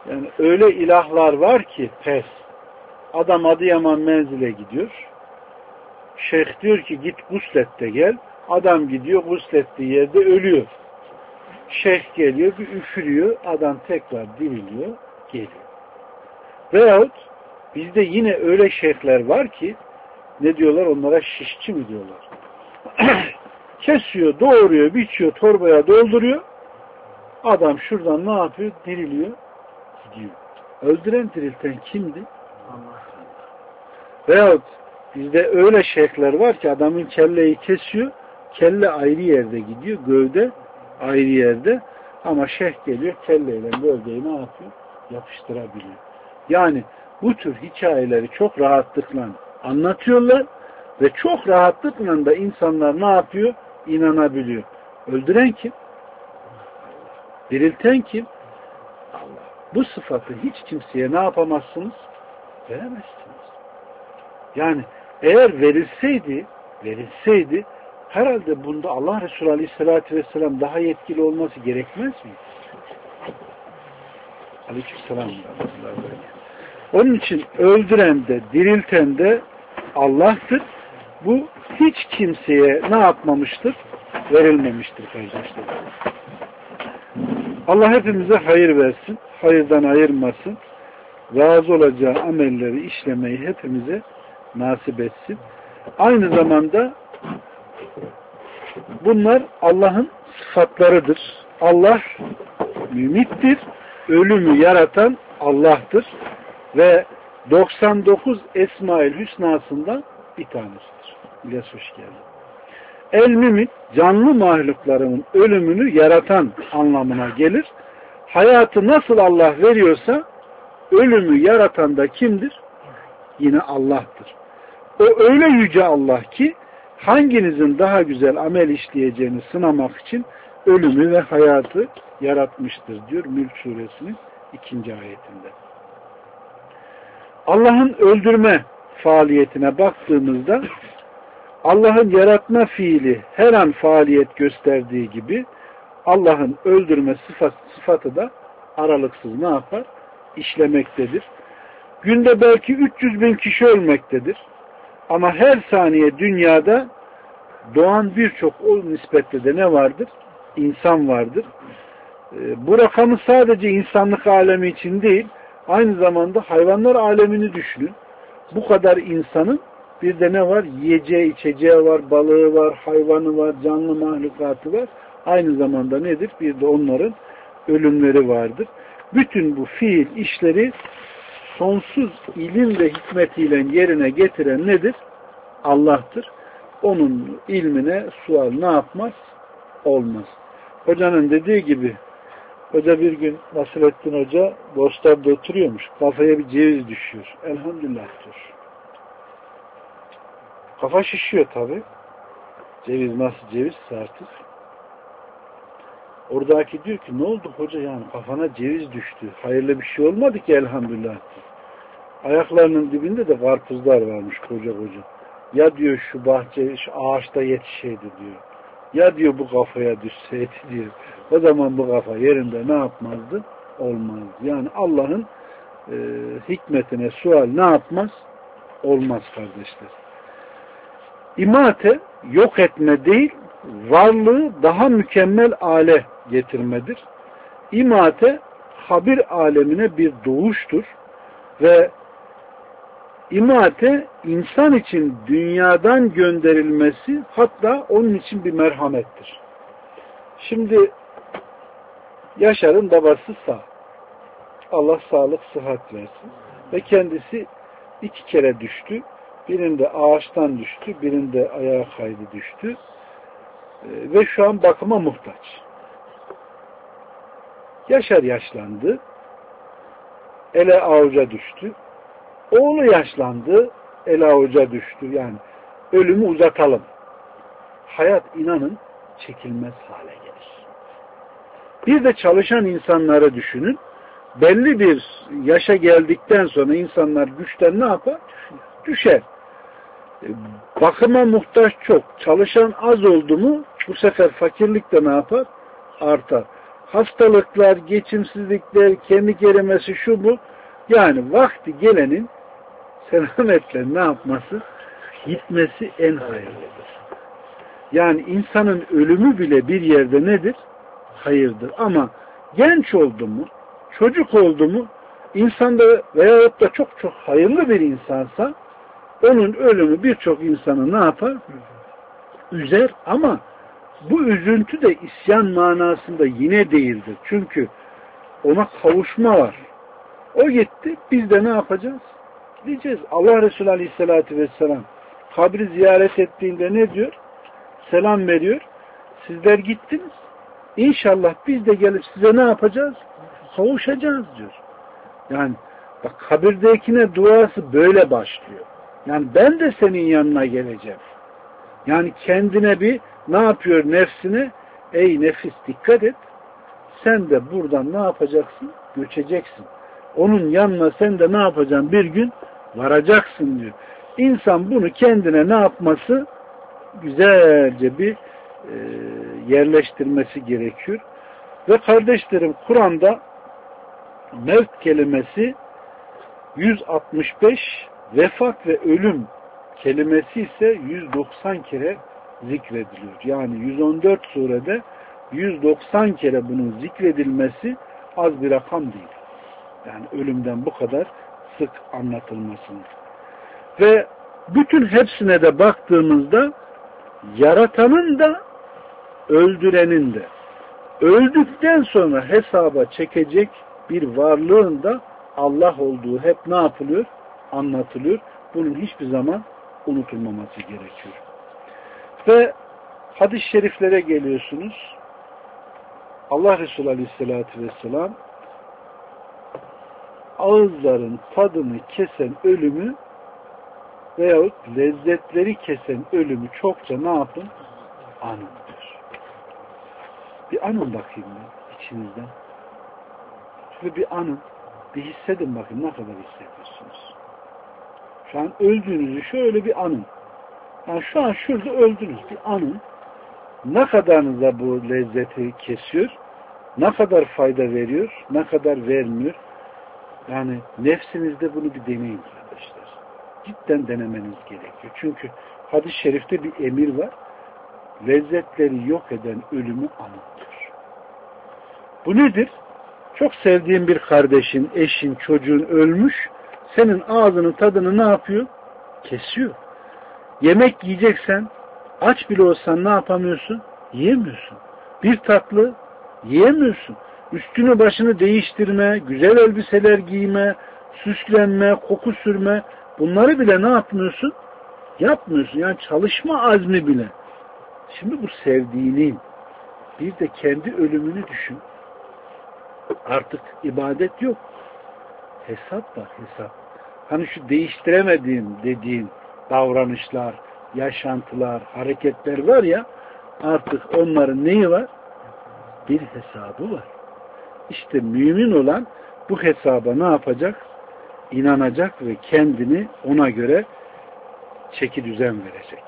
Yani öyle ilahlar var ki pes. Adam Adıyaman menzile gidiyor. Şeyh diyor ki git guslet de gel. Adam gidiyor guslettiği yerde ölüyor. Şeyh geliyor bir üfürüyor. Adam tekrar diriliyor. Geliyor. Veyahut bizde yine öyle şeyhler var ki ne diyorlar onlara, şişçi mi diyorlar. Kesiyor, doğuruyor, biçiyor, torbaya dolduruyor. Adam şuradan ne yapıyor? Diriliyor. Gidiyor. Öldüren dirilten kimdi? Allah. Veyahut bizde öyle şeyhler var ki adamın kelleyi kesiyor. Kelle ayrı yerde gidiyor. Gövde ayrı yerde. Ama şeyh geliyor kelleyle gövdeyi ne yapıyor? Yapıştırabiliyor. Yani bu tür hikayeleri çok rahatlıkla anlatıyorlar ve çok rahatlıkla da insanlar ne yapıyor? İnanabiliyor. Öldüren kim? Dirilten kim? Allah. Bu sıfatı hiç kimseye ne yapamazsınız? Veremezsiniz. Yani eğer verilseydi herhalde bunda Allah Resulü Aleyhisselatü Vesselam daha yetkili olması gerekmez mi? Aleykümselam. Onun için öldüren de dirilten de Allah'tır. Bu hiç kimseye ne yapmamıştır? Verilmemiştir kardeşler. Allah hepimize hayır versin. Hayırdan ayırmasın. Razı olacağı amelleri işlemeyi hepimize nasip etsin. Aynı zamanda bunlar Allah'ın sıfatlarıdır. Allah mümittir. Ölümü yaratan Allah'tır. Ve 99 Esma-ül Hüsna'sından bir tanesidir. İlyas hoş geldin. El-Mümit, canlı mahluklarının ölümünü yaratan anlamına gelir. Hayatı nasıl Allah veriyorsa ölümü yaratan da kimdir? Yine Allah'tır. O öyle yüce Allah ki hanginizin daha güzel amel işleyeceğini sınamak için ölümü ve hayatı yaratmıştır diyor Mülk suresinin 2. ayetinde. Allah'ın öldürme faaliyetine baktığımızda Allah'ın yaratma fiili her an faaliyet gösterdiği gibi Allah'ın öldürme sıfatı da aralıksız ne yapar? İşlemektedir. Günde belki 300 bin kişi ölmektedir. Ama her saniye dünyada doğan birçok o nispette de ne vardır? İnsan vardır. Bu rakamı sadece insanlık alemi için değil, aynı zamanda hayvanlar alemini düşünün. Bu kadar insanın bir de ne var? Yiyeceği, içeceği var, balığı var, hayvanı var, canlı mahlukatı var. Aynı zamanda nedir? Bir de onların ölümleri vardır. Bütün bu fiil işleri sonsuz ilim ve hikmetiyle yerine getiren nedir? Allah'tır. Onun ilmine sual ne yapmaz? Olmaz. Hocanın dediği gibi, hoca bir gün Nasrettin Hoca Bostan'da oturuyormuş. Kafaya bir ceviz düşüyor. Elhamdülillah diyor. Kafa şişiyor tabi. Ceviz nasıl cevizse artık. Oradaki diyor ki ne oldu hoca, yani kafana ceviz düştü. Hayırlı bir şey olmadı ki elhamdülillah diyor. Ayaklarının dibinde de karpuzlar varmış koca koca. Ya diyor şu bahçe, şu ağaçta yetişseydi diyor. Ya diyor bu kafaya düşseydi diyor. O zaman bu kafa yerinde ne yapmazdı? Olmazdı. Yani Allah'ın hikmetine sual ne yapmaz? Olmaz kardeşler. İmate yok etme değil, varlığı daha mükemmel hale getirmedir. İmate habir alemine bir doğuştur ve imate insan için dünyadan gönderilmesi hatta onun için bir merhamettir. Şimdi Yaşar'ın babası sağ. Allah sağlık sıhhat versin. Ve kendisi 2 kere düştü. Birinde ağaçtan düştü, birinde ayağa kaydı düştü. Ve şu an bakıma muhtaç. Yaşar yaşlandı. Ele avuca düştü. Oğlu yaşlandı. Ele avuca düştü. Yani ölümü uzatalım. Hayat inanın çekilmez hale gelir. Bir de çalışan insanları düşünün. Belli bir yaşa geldikten sonra insanlar güçten ne yapar? Düşer. Bakıma muhtaç çok. Çalışan az oldu mu bu sefer fakirlik de ne yapar? Artar. hastalıklar, geçimsizlikler, kemik erimesi, şu bu. Yani vakti gelenin selametle ne yapması? Gitmesi en hayırlıdır. Yani insanın ölümü bile bir yerde nedir? Hayırdır. Ama genç oldu mu, çocuk oldu mu, insanda veyahut da çok çok hayırlı bir insansa onun ölümü birçok insanı ne yapar? Üzer, ama bu üzüntü de isyan manasında yine değildir. Çünkü ona kavuşma var. O gitti, biz de ne yapacağız? Gideceğiz. Allah Resulü Aleyhisselatü Vesselam kabri ziyaret ettiğinde ne diyor? Selam veriyor. Sizler gittiniz. İnşallah biz de gelip size ne yapacağız? Kavuşacağız diyor. Yani bak, kabirdekine duası böyle başlıyor. Yani ben de senin yanına geleceğim. Yani kendine bir ne yapıyor nefsine? Ey nefis, dikkat et. Sen de buradan ne yapacaksın? Göçeceksin. Onun yanına sen de ne yapacaksın? Bir gün varacaksın diyor. İnsan bunu kendine ne yapması? Güzelce bir yerleştirmesi gerekiyor. Ve kardeşlerim, Kur'an'da mevt kelimesi 165, vefat ve ölüm kelimesi ise 190 kere zikrediliyor. Yani 114 surede 190 kere bunun zikredilmesi az bir rakam değil. Yani ölümden bu kadar sık anlatılmasını. Ve bütün hepsine de baktığımızda yaratanın da öldürenin de öldükten sonra hesaba çekecek bir varlığın da Allah olduğu hep ne yapılıyor? Anlatılıyor. Bunun hiçbir zaman unutulmaması gerekiyor. Ve hadis-i şeriflere geliyorsunuz. Allah Resulü Aleyhisselatü Vesselam ağızların tadını kesen ölümü veyahut lezzetleri kesen ölümü çokça ne yapın? Anın diyor. Bir anın bakayım ben içinizden. Şöyle bir anın. Bir hissedin bakayım ne kadar hissediyorsunuz. Şu an öldüğünüzü şöyle bir anın. Yani şu an şurada öldünüz. Bir anın. Ne kadarınıza bu lezzeti kesiyor? Ne kadar fayda veriyor? Ne kadar vermiyor? Yani nefsinizde bunu bir deneyin kardeşler. Cidden denemeniz gerekiyor. Çünkü hadis-i şerifte bir emir var. Lezzetleri yok eden ölümü anıttır. Bu nedir? Çok sevdiğin bir kardeşin, eşin, çocuğun ölmüş. Senin ağzının tadını ne yapıyor? Kesiyor. Yemek yiyeceksen, aç bile olsan ne yapamıyorsun? Yiyemiyorsun. Bir tatlı yiyemiyorsun. Üstünü başını değiştirme, güzel elbiseler giyme, süslenme, koku sürme, bunları bile ne yapmıyorsun? Yapmıyorsun. Yani çalışma azmi bile. Şimdi bu sevdiğinin bir de kendi ölümünü düşün. Artık ibadet yok. Hesap var, hesap. Hani şu değiştiremediğim dediğin davranışlar, yaşantılar, hareketler var ya, artık onların neyi var? Bir hesabı var. İşte mümin olan bu hesaba ne yapacak? İnanacak ve kendini ona göre çeki düzen verecek.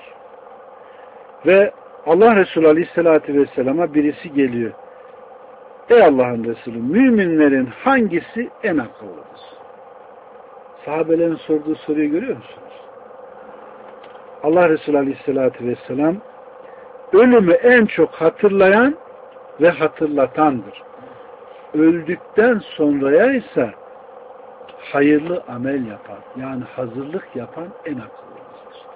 Ve Allah Resulü Aleyhisselatü Vesselam'a birisi geliyor. Ey Allah'ın Resulü, müminlerin hangisi en akıllıdır? Sahabelerin sorduğu soruyu görüyor musunuz? Allah Resulü Aleyhisselatü Vesselam ölümü en çok hatırlayan ve hatırlatandır. Öldükten sonraya ise hayırlı amel yapan, yani hazırlık yapan en akıllımızdır.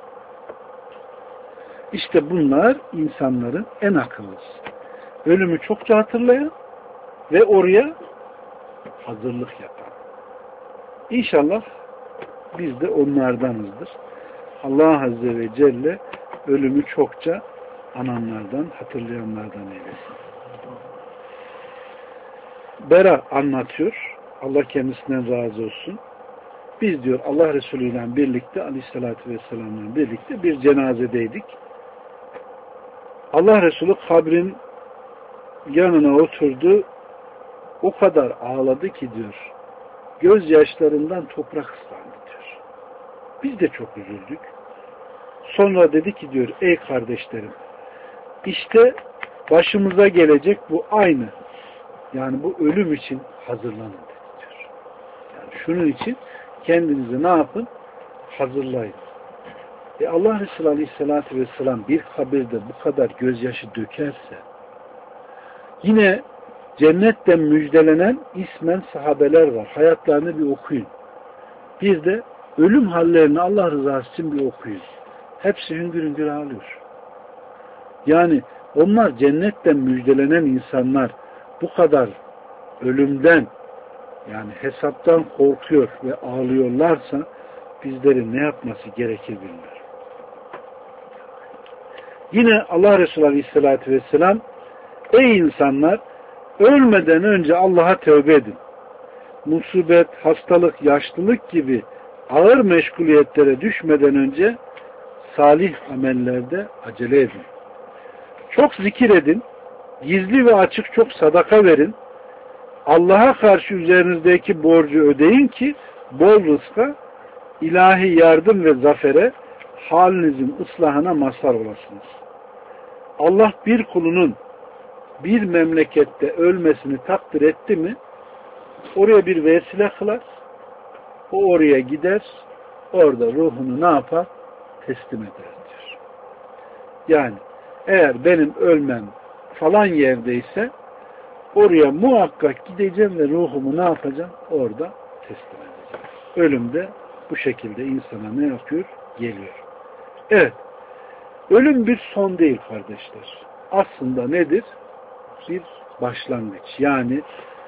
İşte bunlar insanların en akıllısı. Ölümü çokça hatırlayan ve oraya hazırlık yapan. İnşallah biz de onlardanızdır. Allah Azze ve Celle ölümü çokça ananlardan, hatırlayanlardan eylesin. Bera anlatıyor. Allah kendisinden razı olsun. Biz diyor Allah Resulü ile birlikte, Aleyhisselatü Vesselam'la birlikte bir cenazedeydik. Allah Resulü kabrin yanına oturdu. O kadar ağladı ki diyor, gözyaşlarından toprak ıslandı diyor. Biz de çok üzüldük. Sonra dedi ki diyor, ey kardeşlerim, işte başımıza gelecek bu aynı Yani bu ölüm için hazırlanın diyor. Yani şunun için kendinizi ne yapın? Hazırlayın. Allah Resulü Aleyhisselatü Vesselam bir kabirde bu kadar gözyaşı dökerse, yine cennetten müjdelenen ismen sahabeler var. Hayatlarını bir okuyun. Bir de ölüm hallerini Allah rızası için bir okuyun. Hepsi hüngür hüngür ağlıyor. Yani onlar cennetten müjdelenen insanlar bu kadar ölümden, yani hesaptan korkuyor ve ağlıyorlarsa bizlerin ne yapması gerekir bilmiyorum. Yine Allah Resulü Aleyhisselatü Vesselam, ey insanlar, ölmeden önce Allah'a tövbe edin. Musibet, hastalık, yaşlılık gibi ağır meşguliyetlere düşmeden önce salih amellerde acele edin. Çok zikir edin, gizli ve açık çok sadaka verin. Allah'a karşı üzerinizdeki borcu ödeyin ki bol rızka, ilahi yardım ve zafere, halinizin ıslahına mazhar olasınız. Allah bir kulunun bir memlekette ölmesini takdir etti mi, oraya bir vesile kılar, o oraya gider, orada ruhunu ne yapar? Teslim eder diyor. Yani eğer benim ölmem falan yerdeyse oraya muhakkak gideceğim ve ruhumu ne yapacağım? Orada teslim edeceğim. Ölüm de bu şekilde insana ne yapıyor? Geliyor. Evet. Ölüm bir son değil kardeşler. Aslında nedir? Bir başlangıç. Yani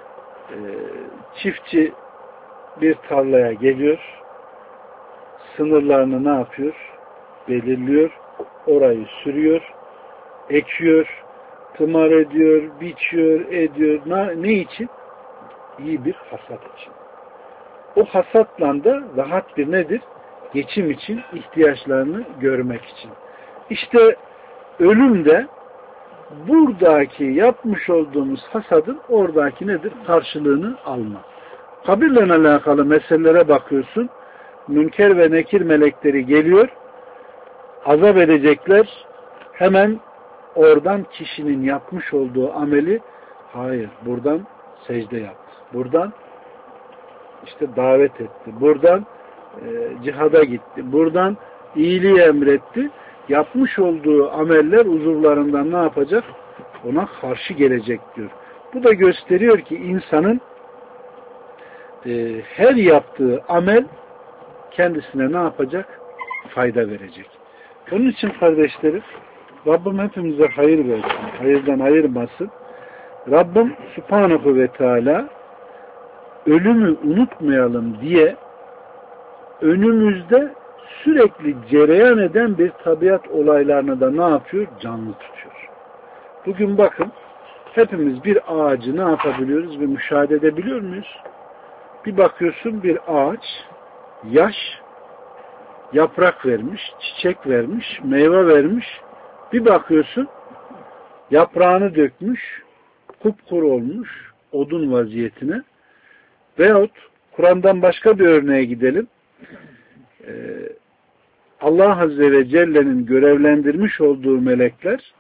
çiftçi bir tarlaya geliyor, sınırlarını ne yapıyor? Belirliyor, orayı sürüyor, ekiyor, tımar ediyor, biçiyor, ediyor. Ne için? İyi bir hasat için. O hasatla da rahat bir nedir? Geçim için, ihtiyaçlarını görmek için. İşte ölüm de buradaki yapmış olduğumuz hasadın oradaki nedir? Karşılığını alma. Kabirle alakalı meselelere bakıyorsun. Münker ve nekir melekleri geliyor. Azap edecekler. Hemen oradan kişinin yapmış olduğu ameli, hayır buradan secde yaptı. Buradan işte davet etti. Buradan cihada gitti. Buradan iyiliği emretti. Yapmış olduğu ameller uzuvlarından ne yapacak? Ona karşı gelecek diyor. Bu da gösteriyor ki insanın her yaptığı amel kendisine ne yapacak? Fayda verecek. Onun için kardeşlerim, Rabbim hepimize hayır versin. Hayırdan ayırmasın. Rabbim Subhanahu ve Teala ölümü unutmayalım diye önümüzde sürekli cereyan eden bir tabiat olaylarını da ne yapıyor? Canlı tutuyor. Bugün bakın hepimiz bir ağacı ne yapabiliyoruz ve müşahede edebiliyor muyuz? Bir bakıyorsun bir ağaç yaş, yaprak vermiş, çiçek vermiş, meyve vermiş. Bir bakıyorsun yaprağını dökmüş, kupkuru olmuş odun vaziyetine. Veyahut Kur'an'dan başka bir örneğe gidelim. Allah Azze ve Celle'nin görevlendirmiş olduğu melekler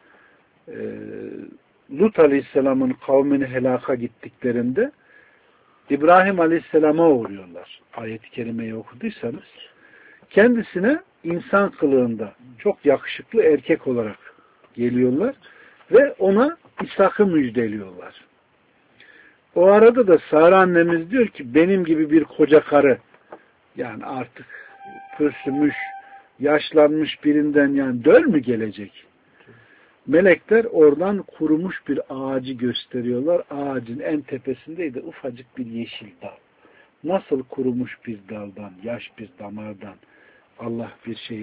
Lut Aleyhisselam'ın kavmini helaka gittiklerinde İbrahim Aleyhisselam'a uğruyorlar. Ayet-i Kerime'yi okuduysanız kendisine insan kılığında çok yakışıklı erkek olarak geliyorlar ve ona İshak'ı müjdeliyorlar. O arada da Sara annemiz diyor ki benim gibi bir koca karı, yani artık pürsümüş, yaşlanmış birinden yani döl mü gelecek? Melekler oradan kurumuş bir ağacı gösteriyorlar. Ağacın en tepesindeydi ufacık bir yeşil dal. Nasıl kurumuş bir daldan, yaş bir damardan Allah bir şey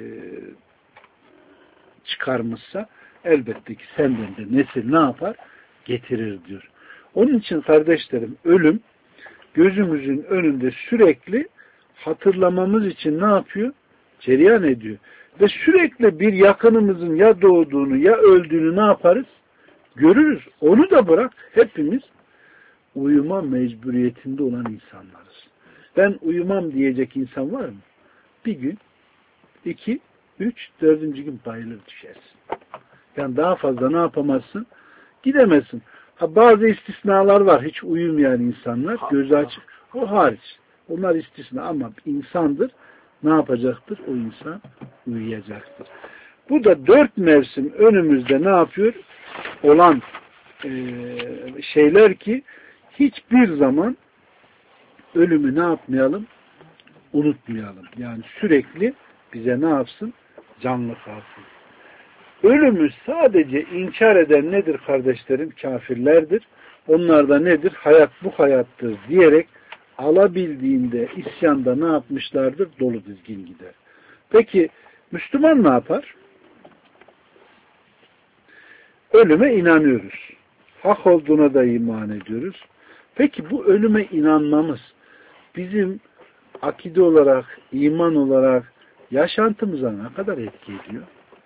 çıkarmışsa elbette ki senden de nesil ne yapar? Getirir diyor. Onun için kardeşlerim ölüm gözümüzün önünde sürekli hatırlamamız için ne yapıyor? Cereyan ediyor. Ve sürekli bir yakınımızın ya doğduğunu ya öldüğünü ne yaparız? Görürüz. Onu da bırak hepimiz uyuma mecburiyetinde olan insanlarız. Ben uyumam diyecek insan var mı? Bir gün, 2, 3, 4. gün bayılır düşersin. Yani daha fazla ne yapamazsın? Gidemezsin. Bazı istisnalar var. Hiç uyumayan insanlar. Gözü açık. O hariç. Onlar istisna ama insandır. Ne yapacaktır? O insan uyuyacaktır. Bu da 4 mevsim önümüzde ne yapıyor? Olan şeyler ki hiçbir zaman ölümü ne yapmayalım? Unutmayalım. Yani sürekli bize ne yapsın? Canlı kalsın. Ölümü sadece inkar eden nedir kardeşlerim? Kafirlerdir. Onlar da nedir? Hayat bu hayattır diyerek alabildiğinde isyanda ne yapmışlardır? Dolu dizgin gider. Peki Müslüman ne yapar? Ölüme inanıyoruz. Hak olduğuna da iman ediyoruz. Peki bu ölüme inanmamız bizim akide olarak, iman olarak yaşantımıza ne kadar etki ediyor?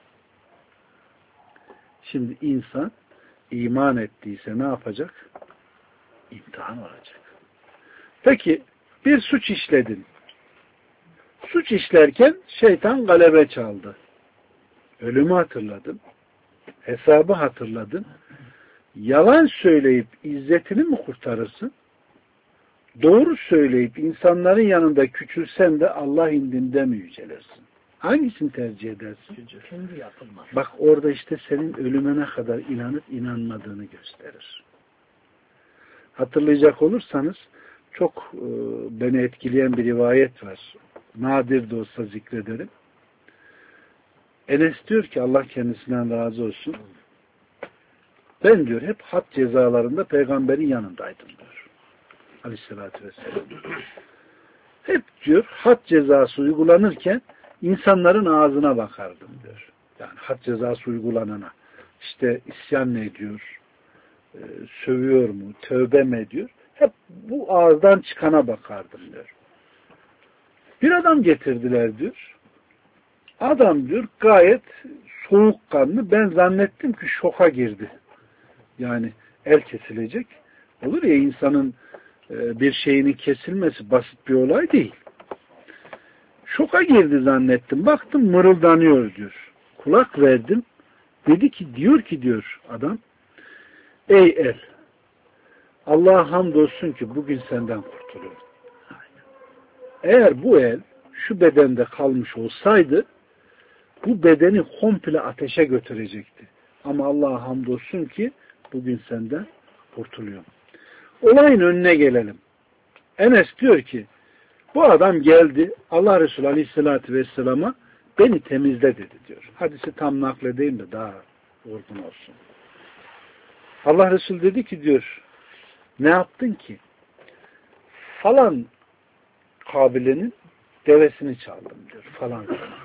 Şimdi insan iman ettiyse ne yapacak? İmtihan olacak. Peki bir suç işledin. Suç işlerken şeytan galebe çaldı. Ölümü hatırladın. Hesabı hatırladın. Yalan söyleyip izzetini mi kurtarırsın? Doğru söyleyip insanların yanında küçülsen de Allah indinde mi yücelirsin? Hangisini tercih edersin? Kendi yapılmaz. Bak orada işte senin ölüme ne kadar inanıp inanmadığını gösterir. Hatırlayacak olursanız çok beni etkileyen bir rivayet var. Nadir de olsa zikrederim. Enes diyor ki Allah kendisinden razı olsun. Ben diyor hep had cezalarında peygamberin yanındaydım diyor. Aleyhissalatü vesselam. Hep diyor had cezası uygulanırken insanların ağzına bakardım diyor. Yani had cezası uygulanana. İşte isyan ne ediyor? Sövüyor mu? Tövbe mi ediyor? Hep bu ağızdan çıkana bakardım diyor. Bir adam getirdiler diyor. Adam diyor gayet soğukkanlı. Ben zannettim ki şoka girdi. Yani el kesilecek. Olur ya insanın bir şeyinin kesilmesi basit bir olay değil. Şoka girdi zannettim. Baktım mırıldanıyor diyor. Kulak verdim. Dedi ki diyor adam. Ey el. Allah'a hamdolsun ki bugün senden kurtuluyorum. Eğer bu el şu bedende kalmış olsaydı bu bedeni komple ateşe götürecekti. Ama Allah'a hamdolsun ki bugün senden kurtuluyorum. Olayın önüne gelelim. Enes diyor ki bu adam geldi Allah Resulü Aleyhisselatü Vesselam'a beni temizle dedi diyor. Hadisi tam nakledeyim de daha uygun olsun. Allah Resulü dedi ki diyor ne yaptın ki? Falan kabilenin devesini çaldım diyor. Falan.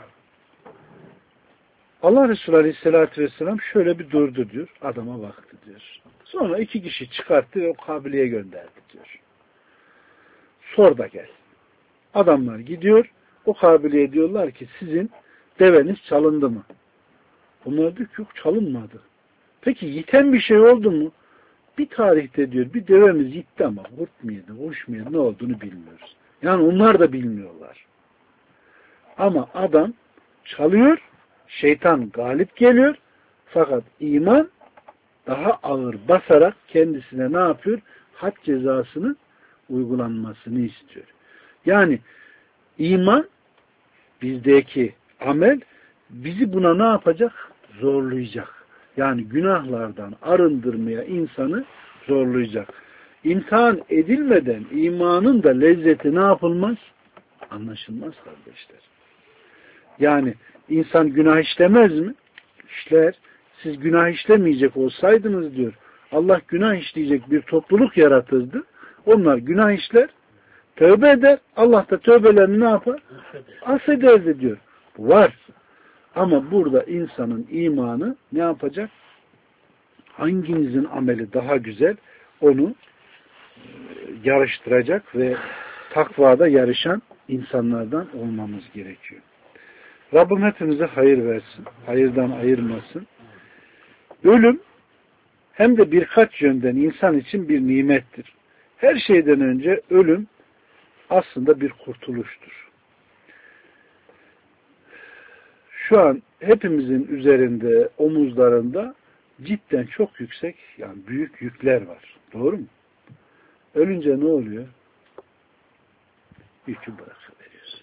Allah Resulü Aleyhisselatü Vesselam şöyle bir durdu diyor. Adama baktı diyor. Sonra 2 kişi çıkarttı ve o kabileye gönderdi diyor. Sor da gel. Adamlar gidiyor. O kabileye diyorlar ki sizin deveniz çalındı mı? Onlar diyor ki yok çalınmadı. Peki yiten bir şey oldu mu? Bir tarihte diyor bir devemiz gitti ama kurt mu yedi, kuş mu yedi, ne olduğunu bilmiyoruz. Yani onlar da bilmiyorlar. Ama adam çalıyor, şeytan galip geliyor fakat iman daha ağır basarak kendisine ne yapıyor? Had cezasının uygulanmasını istiyor. Yani iman bizdeki amel bizi buna ne yapacak? Zorlayacak. Yani günahlardan arındırmaya insanı zorlayacak. İmtihan edilmeden imanın da lezzeti ne yapılmaz? Anlaşılmaz kardeşler. Yani insan günah işlemez mi? İşler. Siz günah işlemeyecek olsaydınız diyor. Allah günah işleyecek bir topluluk yaratırdı. Onlar günah işler, tövbe eder. Allah da tövbelerini ne yapar? Affederdi diyor. Bu var. Ama burada insanın imanı ne yapacak? Hanginizin ameli daha güzel onu yarıştıracak ve takvada yarışan insanlardan olmamız gerekiyor. Rabbim hepimize hayır versin. Hayırdan ayırmasın. Ölüm hem de birkaç yönden insan için bir nimettir. Her şeyden önce ölüm aslında bir kurtuluştur. Şu an hepimizin üzerinde, omuzlarında cidden çok yüksek, yani büyük yükler var. Doğru mu? Ölünce ne oluyor? Yükü bırakıveriyorsun.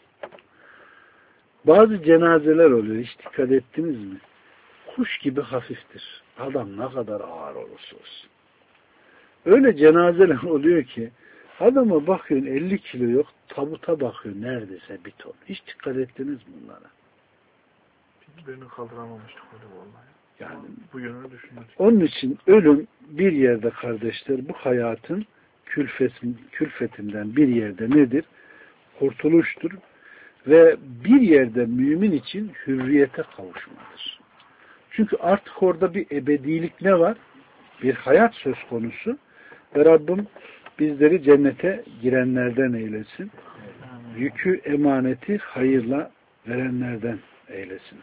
Bazı cenazeler oluyor. Hiç dikkat ettiniz mi? Kuş gibi hafiftir. Adam ne kadar ağır olursa olsun. Öyle cenazeler oluyor ki adama bakıyorsun 50 kilo yok, tabuta bakıyor neredeyse bir ton. Hiç dikkat ettiniz mi bunlara? Birini kaldıramamıştık öyle vallahi. Yani bu yönünü düşünmedik. Onun için ölüm bir yerde kardeşler, bu hayatın külfetinden bir yerde nedir? Kurtuluştur. Ve bir yerde mümin için hürriyete kavuşmadır. Çünkü artık orada bir ebedilik ne var? Bir hayat söz konusu. Ve Rabbim bizleri cennete girenlerden eylesin. Yükü, emaneti hayırla verenlerden eylesin.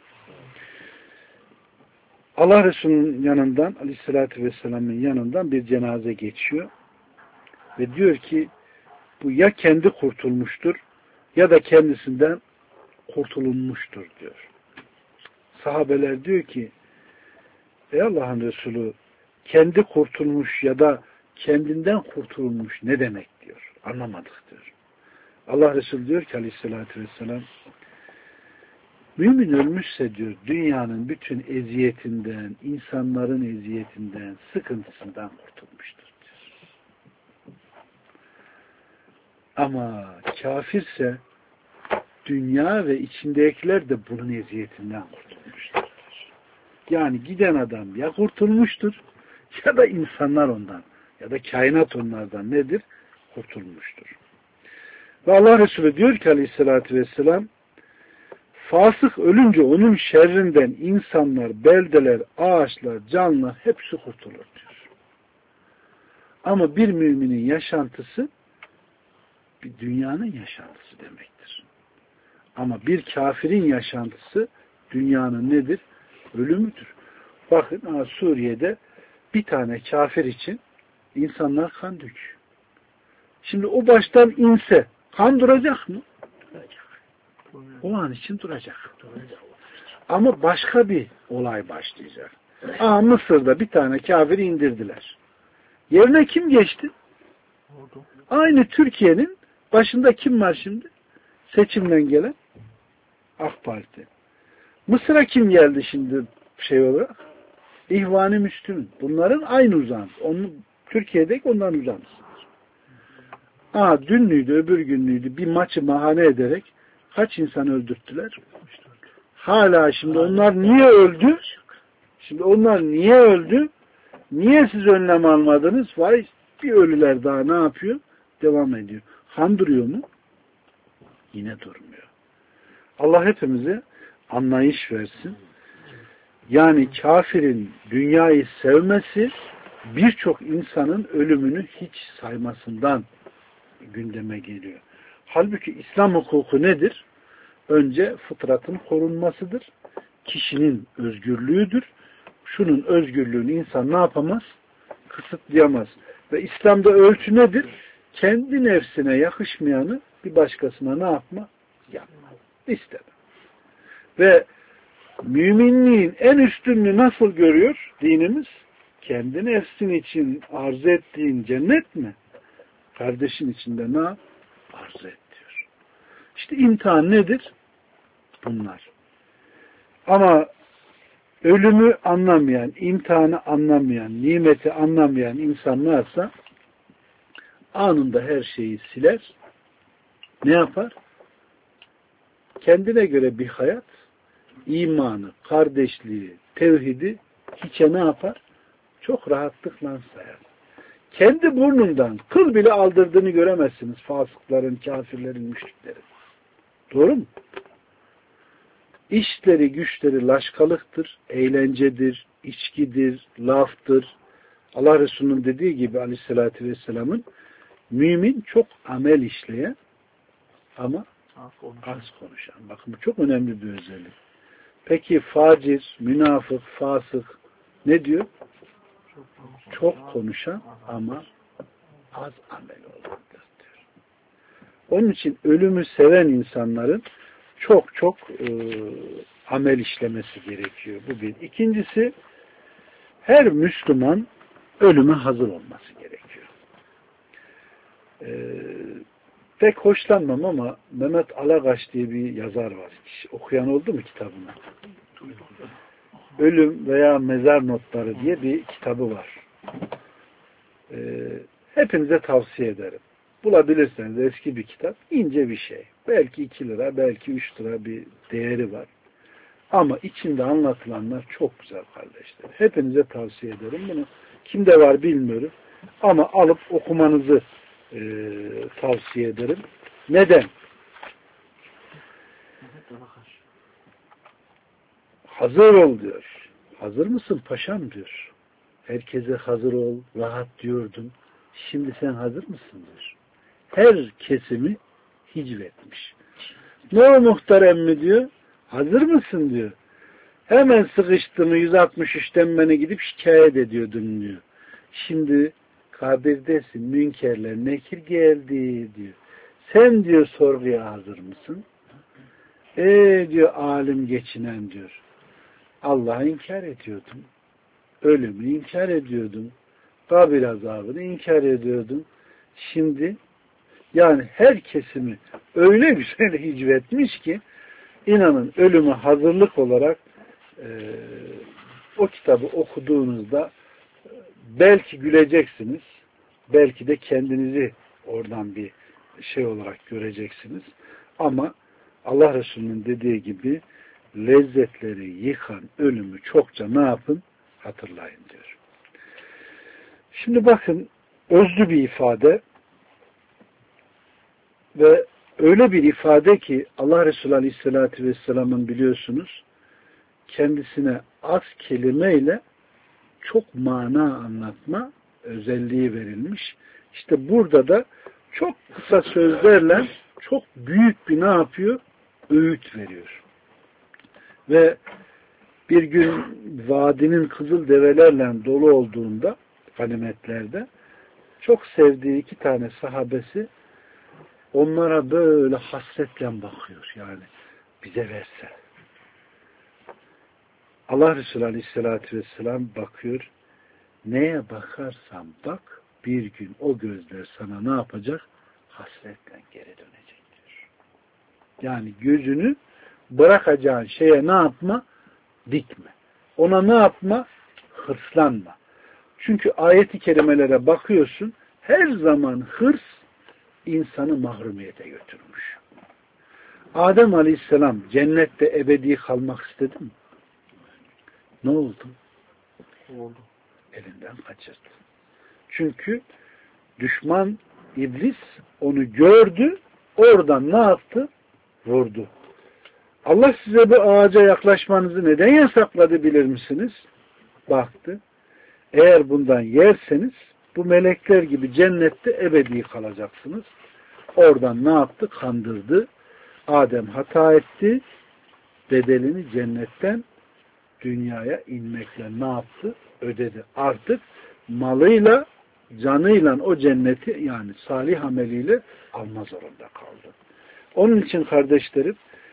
Allah Resulü'nün yanından, Aleyhisselatü Vesselam'ın yanından bir cenaze geçiyor. Ve diyor ki bu ya kendi kurtulmuştur ya da kendisinden kurtulunmuştur diyor. Sahabeler diyor ki ey Allah'ın Resulü kendi kurtulmuş ya da kendinden kurtulmuş ne demek diyor. Anlamadık diyor. Allah Resulü diyor ki Aleyhisselatü Vesselam mümin ölmüşse diyor dünyanın bütün eziyetinden, insanların eziyetinden, sıkıntısından kurtulmuştur diyor. Ama kafirse dünya ve içindekiler de bunun eziyetinden kurtulmuştur. Yani giden adam ya kurtulmuştur ya da insanlar ondan ya da kainat onlardan nedir? Kurtulmuştur. Ve Allah Resulü diyor ki Aleyhisselatü Vesselam fasık ölünce onun şerrinden insanlar, beldeler, ağaçlar, canlılar hepsi kurtulur diyor. Ama bir müminin yaşantısı bir dünyanın yaşantısı demektir. Ama bir kafirin yaşantısı dünyanın nedir? Ölümüdür. Bakın Suriye'de bir tane kafir için insanlar kan döküyor. Şimdi o baştan inse kan duracak mı? Duracak. O an için duracak. Ama başka bir olay başlayacak. Mısır'da bir tane kafiri indirdiler. Yerine kim geçti? Aynı Türkiye'nin başında kim var şimdi? Seçimden gelen AK Parti. Mısır'a kim geldi şimdi olarak? İhvan-ı Müslümin. Bunların aynı uzantısı. Türkiye'deki onların uzantısıdır. Dünlüydü, öbür günlüydü. Bir maçı bahane ederek kaç insan öldürttüler? Hala şimdi onlar niye öldü? Şimdi onlar niye öldü? Niye siz önlem almadınız? Vay bir ölüler daha ne yapıyor? Devam ediyor. Han duruyor mu? Yine durmuyor. Allah hepimize anlayış versin. Yani kafirin dünyayı sevmesi birçok insanın ölümünü hiç saymasından gündeme geliyor. Halbuki İslam hukuku nedir? Önce fıtratın korunmasıdır. Kişinin özgürlüğüdür. Şunun özgürlüğünü insan ne yapamaz? Kısıtlayamaz. Ve İslam'da ölçü nedir? Kendi nefsine yakışmayanı bir başkasına ne yapma? Yapma. İstemem. Ve müminliğin en üstünlüğü nasıl görüyor dinimiz? Kendi nefsin için arzu ettiğin cennet mi? Kardeşin içinde ne yap? Arzu et diyor. İşte imtihan nedir? Bunlar. Ama ölümü anlamayan, imtihanı anlamayan, nimeti anlamayan insanlarsa anında her şeyi siler. Ne yapar? Kendine göre bir hayat, imanı, kardeşliği, tevhidi hiçe ne yapar? Çok rahatlıkla sayar. Kendi burnundan kıl bile aldırdığını göremezsiniz fasıkların, kafirlerin, müşriklerin. Doğru mu? İşleri, güçleri laşkalıktır, eğlencedir, içkidir, laftır. Allah Resulü'nün dediği gibi Aleyhisselatü Vesselam'ın mümin çok amel işleyen ama az konuşan. Bakın bu çok önemli bir özellik. Peki facir, münafık, fasık ne diyor? Çok konuşan ama az amel olandır diyor. Onun için ölümü seven insanların çok amel işlemesi gerekiyor. Bu bir. İkincisi her Müslüman ölüme hazır olması gerekiyor. Pek hoşlanmam ama Mehmet Alagaç diye bir yazar var. Hiç okuyan oldu mu kitabını? Ölüm veya Mezar Notları diye bir kitabı var. Hepinize tavsiye ederim. Bulabilirseniz eski bir kitap, ince bir şey. Belki 2 lira, belki 3 lira bir değeri var. Ama içinde anlatılanlar çok güzel kardeşler. Hepinize tavsiye ederim bunu. Kimde var bilmiyorum. Ama alıp okumanızı tavsiye ederim. Neden? Hazır ol diyor. Hazır mısın paşam diyor. Herkese hazır ol, rahat diyordun. Şimdi sen hazır mısın diyor. Her kesimi hicvetmiş. Ne o muhterem mi diyor. Hazır mısın diyor. Hemen sıkıştığını 163'ten beni gidip şikayet ediyordun diyor. Şimdi kabirdesin, münkerler nekir geldi diyor. Sen diyor sorguya hazır mısın? Diyor alim geçinen diyor. Allah'ı inkar ediyordum. Ölümü inkar ediyordum. Kabir azabını inkar ediyordum. Şimdi yani her kesimi öyle güzel hicvetmiş ki inanın ölüme hazırlık olarak o kitabı okuduğunuzda belki güleceksiniz, belki de kendinizi oradan bir şey olarak göreceksiniz. Ama Allah Resulü'nün dediği gibi lezzetleri yıkan ölümü çokça ne yapın? Hatırlayın diyor. Şimdi bakın özlü bir ifade ve öyle bir ifade ki Allah Resulü Aleyhisselatü Vesselam'ın biliyorsunuz kendisine az kelimeyle çok mana anlatma özelliği verilmiş. İşte burada da çok kısa sözlerle çok büyük bir ne yapıyor? Öğüt veriyor. Ve bir gün vadinin kızıl develerle dolu olduğunda ganimetlerde çok sevdiği 2 tane sahabesi onlara böyle hasretle bakıyor. Yani bize verse. Allah Resulü Aleyhisselatü Vesselam bakıyor. Neye bakarsan bak bir gün o gözler sana ne yapacak? Hasretle geri dönecek diyor. Yani gözünü bırakacağın şeye ne yapma? Dikme. Ona ne yapma? Hırslanma. Çünkü ayet-i kerimelere bakıyorsun her zaman hırs insanı mahrumiyete götürmüş. Adem Aleyhisselam cennette ebedi kalmak istedi mi? Ne oldu? Oldu. Elinden kaçırdı. Çünkü düşman iblis onu gördü, oradan ne yaptı? Vurdu. Allah size bu ağaca yaklaşmanızı neden yasakladı bilir misiniz? Baktı. Eğer bundan yerseniz bu melekler gibi cennette ebedi kalacaksınız. Oradan ne yaptı? Kandırdı. Adem hata etti. Bedelini cennetten dünyaya inmekle ne yaptı? Ödedi. Artık malıyla, canıyla o cenneti yani salih ameliyle alma zorunda kaldı. Onun için kardeşlerim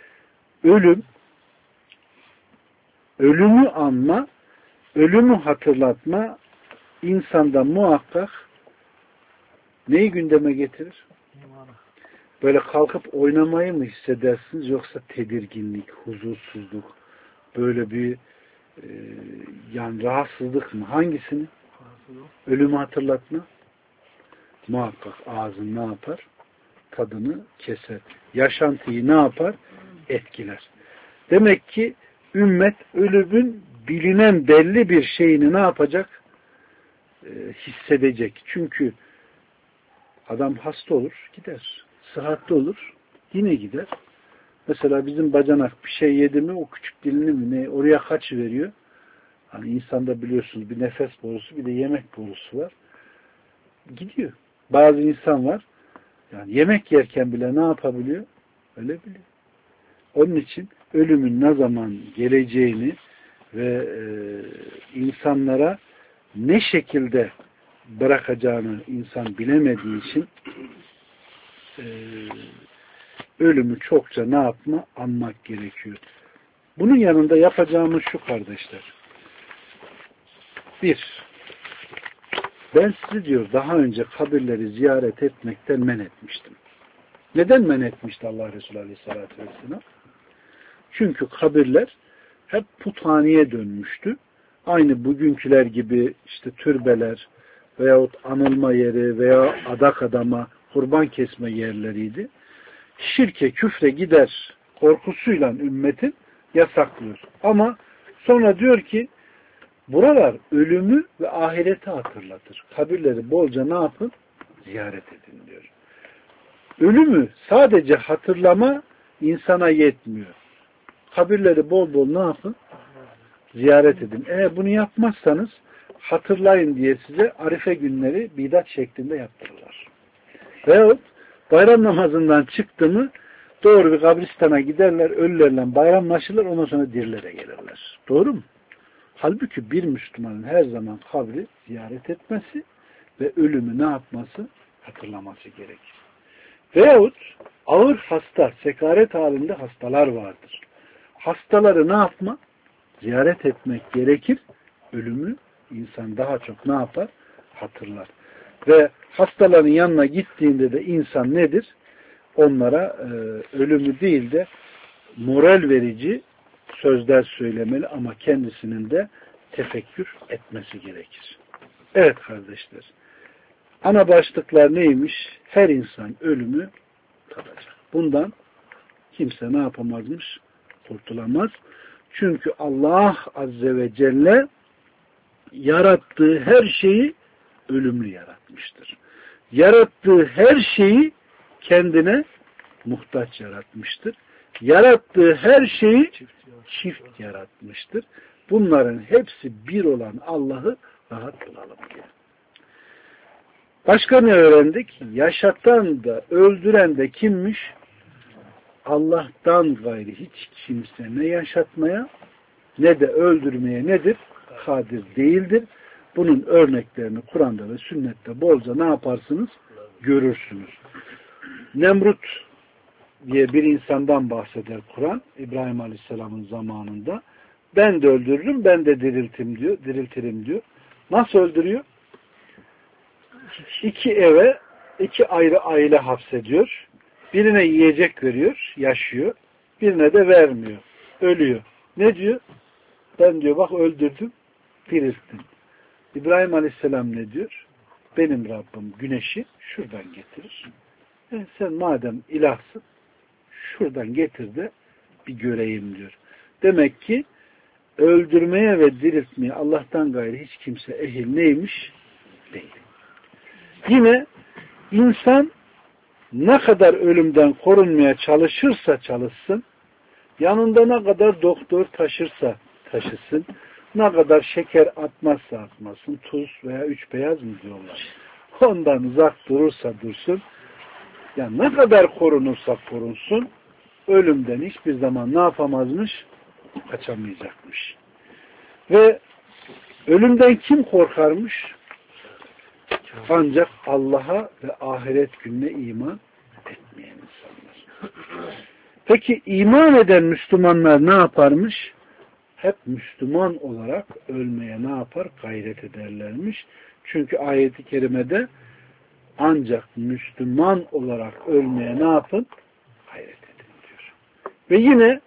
ölümü anma, ölümü hatırlatma insanda muhakkak neyi gündeme getirir? Böyle kalkıp oynamayı mı hissedersiniz yoksa tedirginlik, huzursuzluk, böyle bir yani rahatsızlık mı? Hangisini? Ölümü hatırlatma. Muhakkak ağzın ne yapar? Tadını keser. Yaşantıyı ne yapar? Etkiler. Demek ki ümmet ölümün bilinen belli bir şeyini ne yapacak? Hissedecek. Çünkü adam hasta olur, gider. Sıhhatli olur, yine gider. Mesela bizim bacanak bir şey yedi mi o küçük dilini mi ne oraya kaç veriyor? Hani insanda biliyorsunuz bir nefes borusu bir de yemek borusu var. Gidiyor. Bazı insan var yani yemek yerken bile ne yapabiliyor? Ölebiliyor. Onun için ölümün ne zaman geleceğini ve insanlara ne şekilde bırakacağını insan bilemediği için ölümü çokça ne yapma? Anmak gerekiyor. Bunun yanında yapacağımız şu kardeşler. Bir, ben sizi diyor daha önce kabirleri ziyaret etmekten men etmiştim. Neden men etmişti Allah Resulü Aleyhisselatü Vesselam? Çünkü kabirler hep puthaneye dönmüştü. Aynı bugünküler gibi işte türbeler veyahut anılma yeri veya adak adama kurban kesme yerleriydi. Şirke, küfre gider korkusuyla ümmetin yasaklıyor. Ama sonra diyor ki buralar ölümü ve ahireti hatırlatır. Kabirleri bolca ne yapın? Ziyaret edin diyor. Ölümü sadece hatırlama insana yetmiyor. Kabirleri bol bol ne yapın? Ziyaret edin. Eğer bunu yapmazsanız hatırlayın diye size arife günleri bidat şeklinde yaptırırlar. Veyahut bayram namazından çıktı mı doğru bir kabristana giderler, ölülerle bayramlaşırlar, ondan sonra dirilere gelirler. Doğru mu? Halbuki bir Müslümanın her zaman kabri ziyaret etmesi ve ölümü ne yapması? Hatırlaması gerekir. Veyahut ağır hasta, sekaret halinde hastalar vardır. Hastaları ne yapma? Ziyaret etmek gerekir. Ölümü insan daha çok ne yapar? Hatırlar. Ve hastaların yanına gittiğinde de insan nedir? Onlara ölümü değil de moral verici sözler söylemeli ama kendisinin de tefekkür etmesi gerekir. Evet kardeşler. Ana başlıklar neymiş? Her insan ölümü tadacak. Bundan kimse ne yapamazmış? Kurtulamaz. Çünkü Allah Azze ve Celle yarattığı her şeyi ölümlü yaratmıştır. Yarattığı her şeyi kendine muhtaç yaratmıştır. Yarattığı her şeyi çift yaratmıştır. Bunların hepsi bir olan Allah'ı rahat bulalım diye. Başka ne öğrendik? Yaşatan da öldüren de kimmiş? Allah'tan gayri hiç kimse ne yaşatmaya ne de öldürmeye nedir? Kadir değildir. Bunun örneklerini Kur'an'da ve sünnette bolca ne yaparsınız? Görürsünüz. Nemrut diye bir insandan bahseder Kur'an. İbrahim Aleyhisselam'ın zamanında. Ben de öldürürüm, ben de diriltirim diyor. Nasıl öldürüyor? İki eve, iki ayrı aile hapsediyor. Birine yiyecek veriyor, yaşıyor. Birine de vermiyor, ölüyor. Ne diyor? Ben diyor bak öldürdüm, dirilttim. İbrahim Aleyhisselam ne diyor? Benim Rabbim güneşi şuradan getirir. Sen madem ilahsın, şuradan getir de bir göreyim diyor. Demek ki öldürmeye ve diriltmeye Allah'tan gayrı hiç kimse ehil neymiş? Değil. Yine insan ne kadar ölümden korunmaya çalışırsa çalışsın, yanında ne kadar doktor taşırsa taşısın, ne kadar şeker atmazsa atmasın, tuz veya üç beyaz mı diyorlar. Ondan uzak durursa dursun, yani ne kadar korunursa korunsun, ölümden hiçbir zaman ne yapamazmış? Kaçamayacakmış. Ve ölümden kim korkarmış? Ancak Allah'a ve ahiret gününe iman etmeyen insanlar. Peki iman eden Müslümanlar ne yaparmış? Hep Müslüman olarak ölmeye ne yapar? Gayret ederlermiş. Çünkü ayet-i kerimede ancak Müslüman olarak ölmeye ne yapın? Gayret edin diyor. Ve yine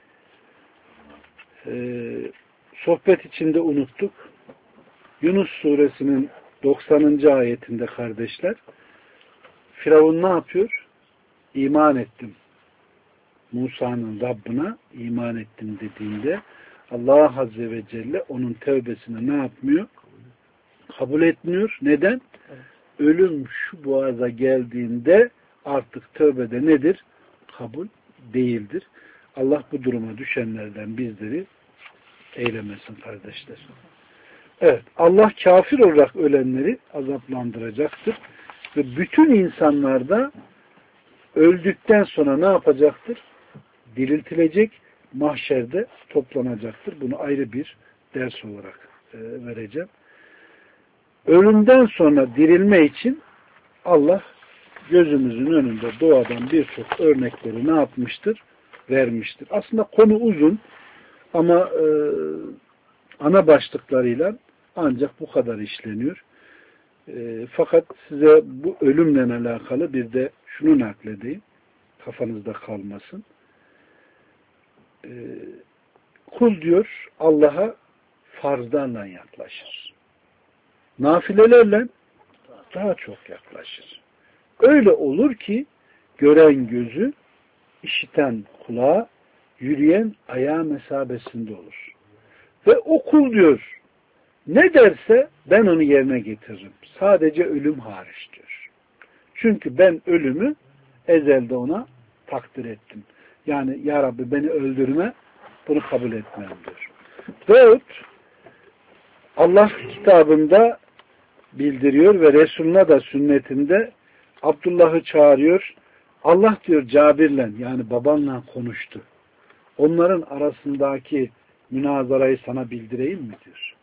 sohbet içinde unuttuk. Yunus suresinin 90. ayetinde kardeşler Firavun ne yapıyor? İman ettim. Musa'nın Rabbına iman ettim dediğinde Allah Azze ve Celle onun tevbesini ne yapmıyor? Kabul etmiyor. Neden? Ölüm şu boğaza geldiğinde artık tövbede nedir? Kabul değildir. Allah bu duruma düşenlerden bizleri eylemesin kardeşler. Evet, Allah kafir olarak ölenleri azaplandıracaktır. Ve bütün insanlar da öldükten sonra ne yapacaktır? Diriltilecek, mahşerde toplanacaktır. Bunu ayrı bir ders olarak vereceğim. Ölümden sonra dirilme için Allah gözümüzün önünde doğadan birçok örnekleri ne yapmıştır? Vermiştir. Aslında konu uzun ama ana başlıklarıyla Ancak bu kadar işleniyor. Fakat size bu ölümle alakalı bir de şunu nakledeyim. Kafanızda kalmasın. Kul diyor Allah'a farzlarla yaklaşır. Nafilelerle daha çok yaklaşır. Öyle olur ki gören gözü, işiten kulağı, yürüyen ayağı mesabesinde olur. Ve o kul diyor ne derse ben onu yerine getiririm. Sadece ölüm hariç diyor. Çünkü ben ölümü ezelde ona takdir ettim. Yani ya Rabbi beni öldürme, bunu kabul etmem diyor. Veyahut Allah kitabında bildiriyor ve Resulüne de sünnetinde Abdullah'ı çağırıyor. Allah diyor Cabir'le yani babanla konuştu. Onların arasındaki münazarayı sana bildireyim mi diyor.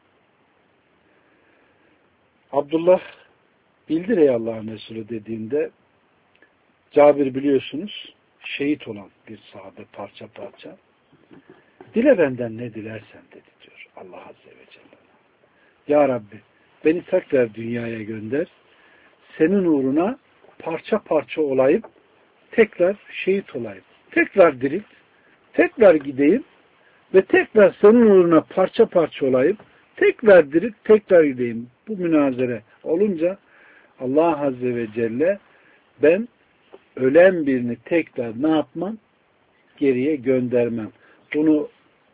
Abdullah bildir ey Allah'ın Resulü dediğinde Cabir biliyorsunuz şehit olan bir sahabe parça parça. Dile benden ne dilersen dedi diyor Allah Azze ve Celle. Ya Rabbi beni tekrar dünyaya gönder. Senin uğruna parça parça olayım. Tekrar şehit olayım. Tekrar dirilt. Tekrar gideyim. Ve tekrar senin uğruna parça parça olayım. Tekrar dirilt. Tekrar gideyim. Bu münazere olunca Allah Azze ve Celle ben ölen birini tekrar ne yapmam? Geriye göndermem. Bunu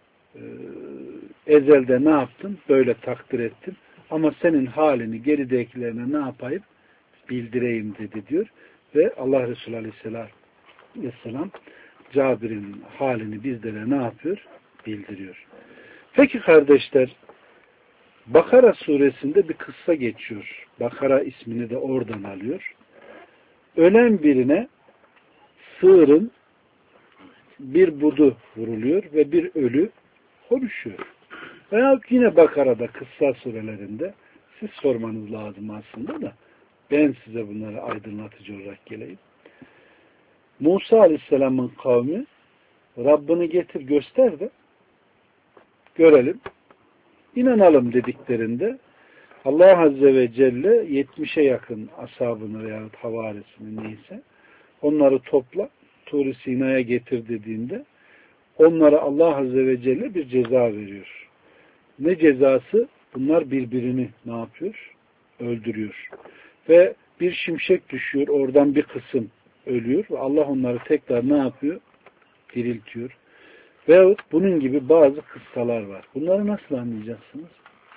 ezelde ne yaptım? Böyle takdir ettim. Ama senin halini geridekilerine ne yapayım? Bildireyim dedi diyor. Ve Allah Resulü Aleyhisselam Cabir'in halini bizlere ne yapıyor? Bildiriyor. Peki kardeşler Bakara suresinde bir kıssa geçiyor. Bakara ismini de oradan alıyor. Ölen birine sığırın bir budu vuruluyor ve bir ölü konuşuyor. Veya yine Bakara'da kıssa surelerinde siz sormanız lazım aslında da ben size bunları aydınlatıcı olarak geleyim. Musa Aleyhisselam'ın kavmi Rabbini getir göster de görelim. İnanalım dediklerinde Allah Azze ve Celle 70'e yakın ashabını veya havarisini neyse onları topla Tur-i Sina'ya getir dediğinde onlara Allah Azze ve Celle bir ceza veriyor. Ne cezası? Bunlar birbirini ne yapıyor? Öldürüyor. Ve bir şimşek düşüyor. Oradan bir kısım ölüyor. Ve Allah onları tekrar ne yapıyor? Diriltiyor. Veyahut bunun gibi bazı kıssalar var. Bunları nasıl anlayacaksınız?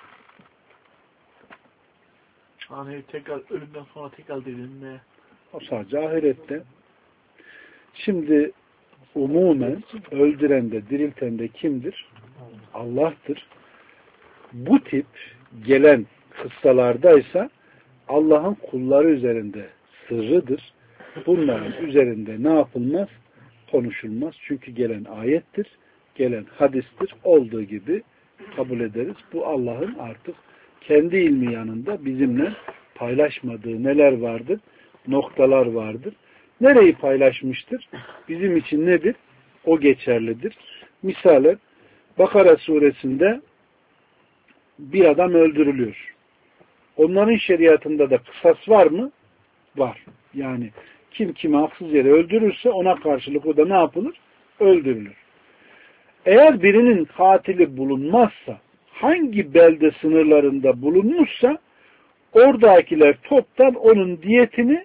Hani tekrar ölümden sonra tekrar dirilme. O sadece ahirette. Şimdi umumen öldüren de dirilten de kimdir? Allah'tır. Bu tip gelen kıssalardaysa Allah'ın kulları üzerinde sırrıdır. Bunların üzerinde ne yapılmaz? Konuşulmaz. Çünkü gelen ayettir, gelen hadistir. Olduğu gibi kabul ederiz. Bu Allah'ın artık kendi ilmi yanında bizimle paylaşmadığı neler vardır? Noktalar vardır. Nereyi paylaşmıştır? Bizim için nedir? O geçerlidir. Misalen Bakara suresinde bir adam öldürülüyor. Onların şeriatında da kısas var mı? Var. Yani kim kimi haksız yere öldürürse ona karşılık o da ne yapılır? Öldürülür. Eğer birinin katili bulunmazsa, hangi belde sınırlarında bulunmuşsa oradakiler toptan onun diyetini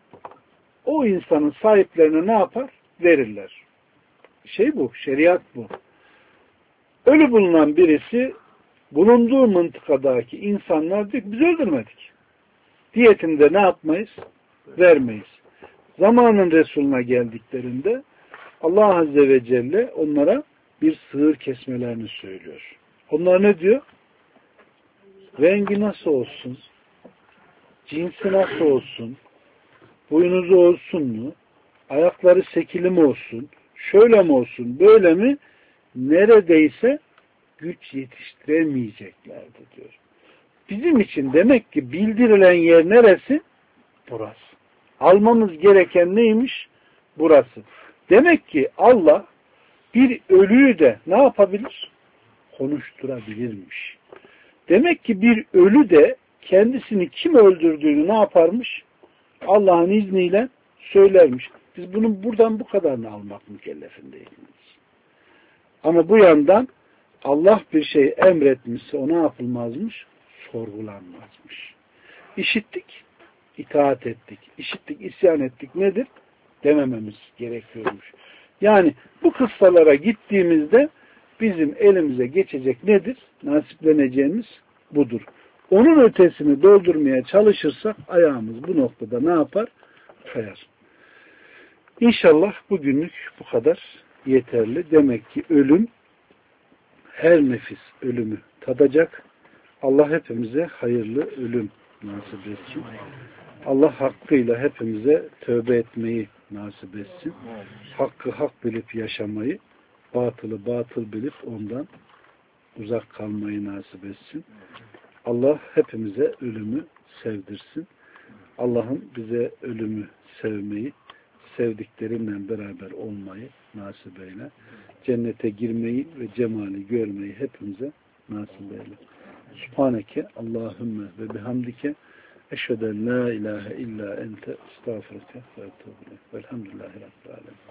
o insanın sahiplerine ne yapar? Verirler. Bu, şeriat bu. Ölü bulunan birisi bulunduğu mıntıkadaki insanlar diyor ki biz öldürmedik. Diyetini de ne yapmayız? Vermeyiz. Zamanın Resulüne geldiklerinde Allah Azze ve Celle onlara bir sığır kesmelerini söylüyor. Onlar ne diyor? Rengi nasıl olsun? Cinsi nasıl olsun? Boynuzu olsun mu? Ayakları sekili mi olsun? Şöyle mi olsun? Böyle mi? Neredeyse güç yetiştiremeyeceklerdi diyor. Bizim için demek ki bildirilen yer neresi? Burası. Almamız gereken neymiş? Burası. Demek ki Allah bir ölüyü de ne yapabilir? Konuşturabilirmiş. Demek ki bir ölü de kendisini kim öldürdüğünü ne yaparmış? Allah'ın izniyle söylermiş. Biz bunun buradan bu kadarını almak mükellefindeyiz. Ama bu yandan Allah bir şey emretmişse o ne yapılmazmış? Sorgulanmazmış. İşittik, itaat ettik. İşittik, isyan ettik. Nedir? Demememiz gerekiyormuş. Yani bu kıssalara gittiğimizde bizim elimize geçecek nedir? Nasipleneceğimiz budur. Onun ötesini doldurmaya çalışırsak ayağımız bu noktada ne yapar? Kayar. İnşallah bugünlük bu kadar yeterli. Demek ki ölüm, her nefis ölümü tadacak. Allah hepimize hayırlı ölüm nasip etsin. Allah hakkıyla hepimize tövbe etmeyi nasip etsin. Hakkı hak bilip yaşamayı, batılı batıl bilip ondan uzak kalmayı nasip etsin. Allah hepimize ölümü sevdirsin. Allah'ım bize ölümü sevmeyi, sevdiklerinle beraber olmayı nasip eyle. Cennete girmeyi ve cemali görmeyi hepimize nasip eyle. Subhaneke Allahümme ve bihamdike eşheden la ilahe illa ente estağfurke ve etûbü ileyk. Velhamdülillahi Rabbil alemin.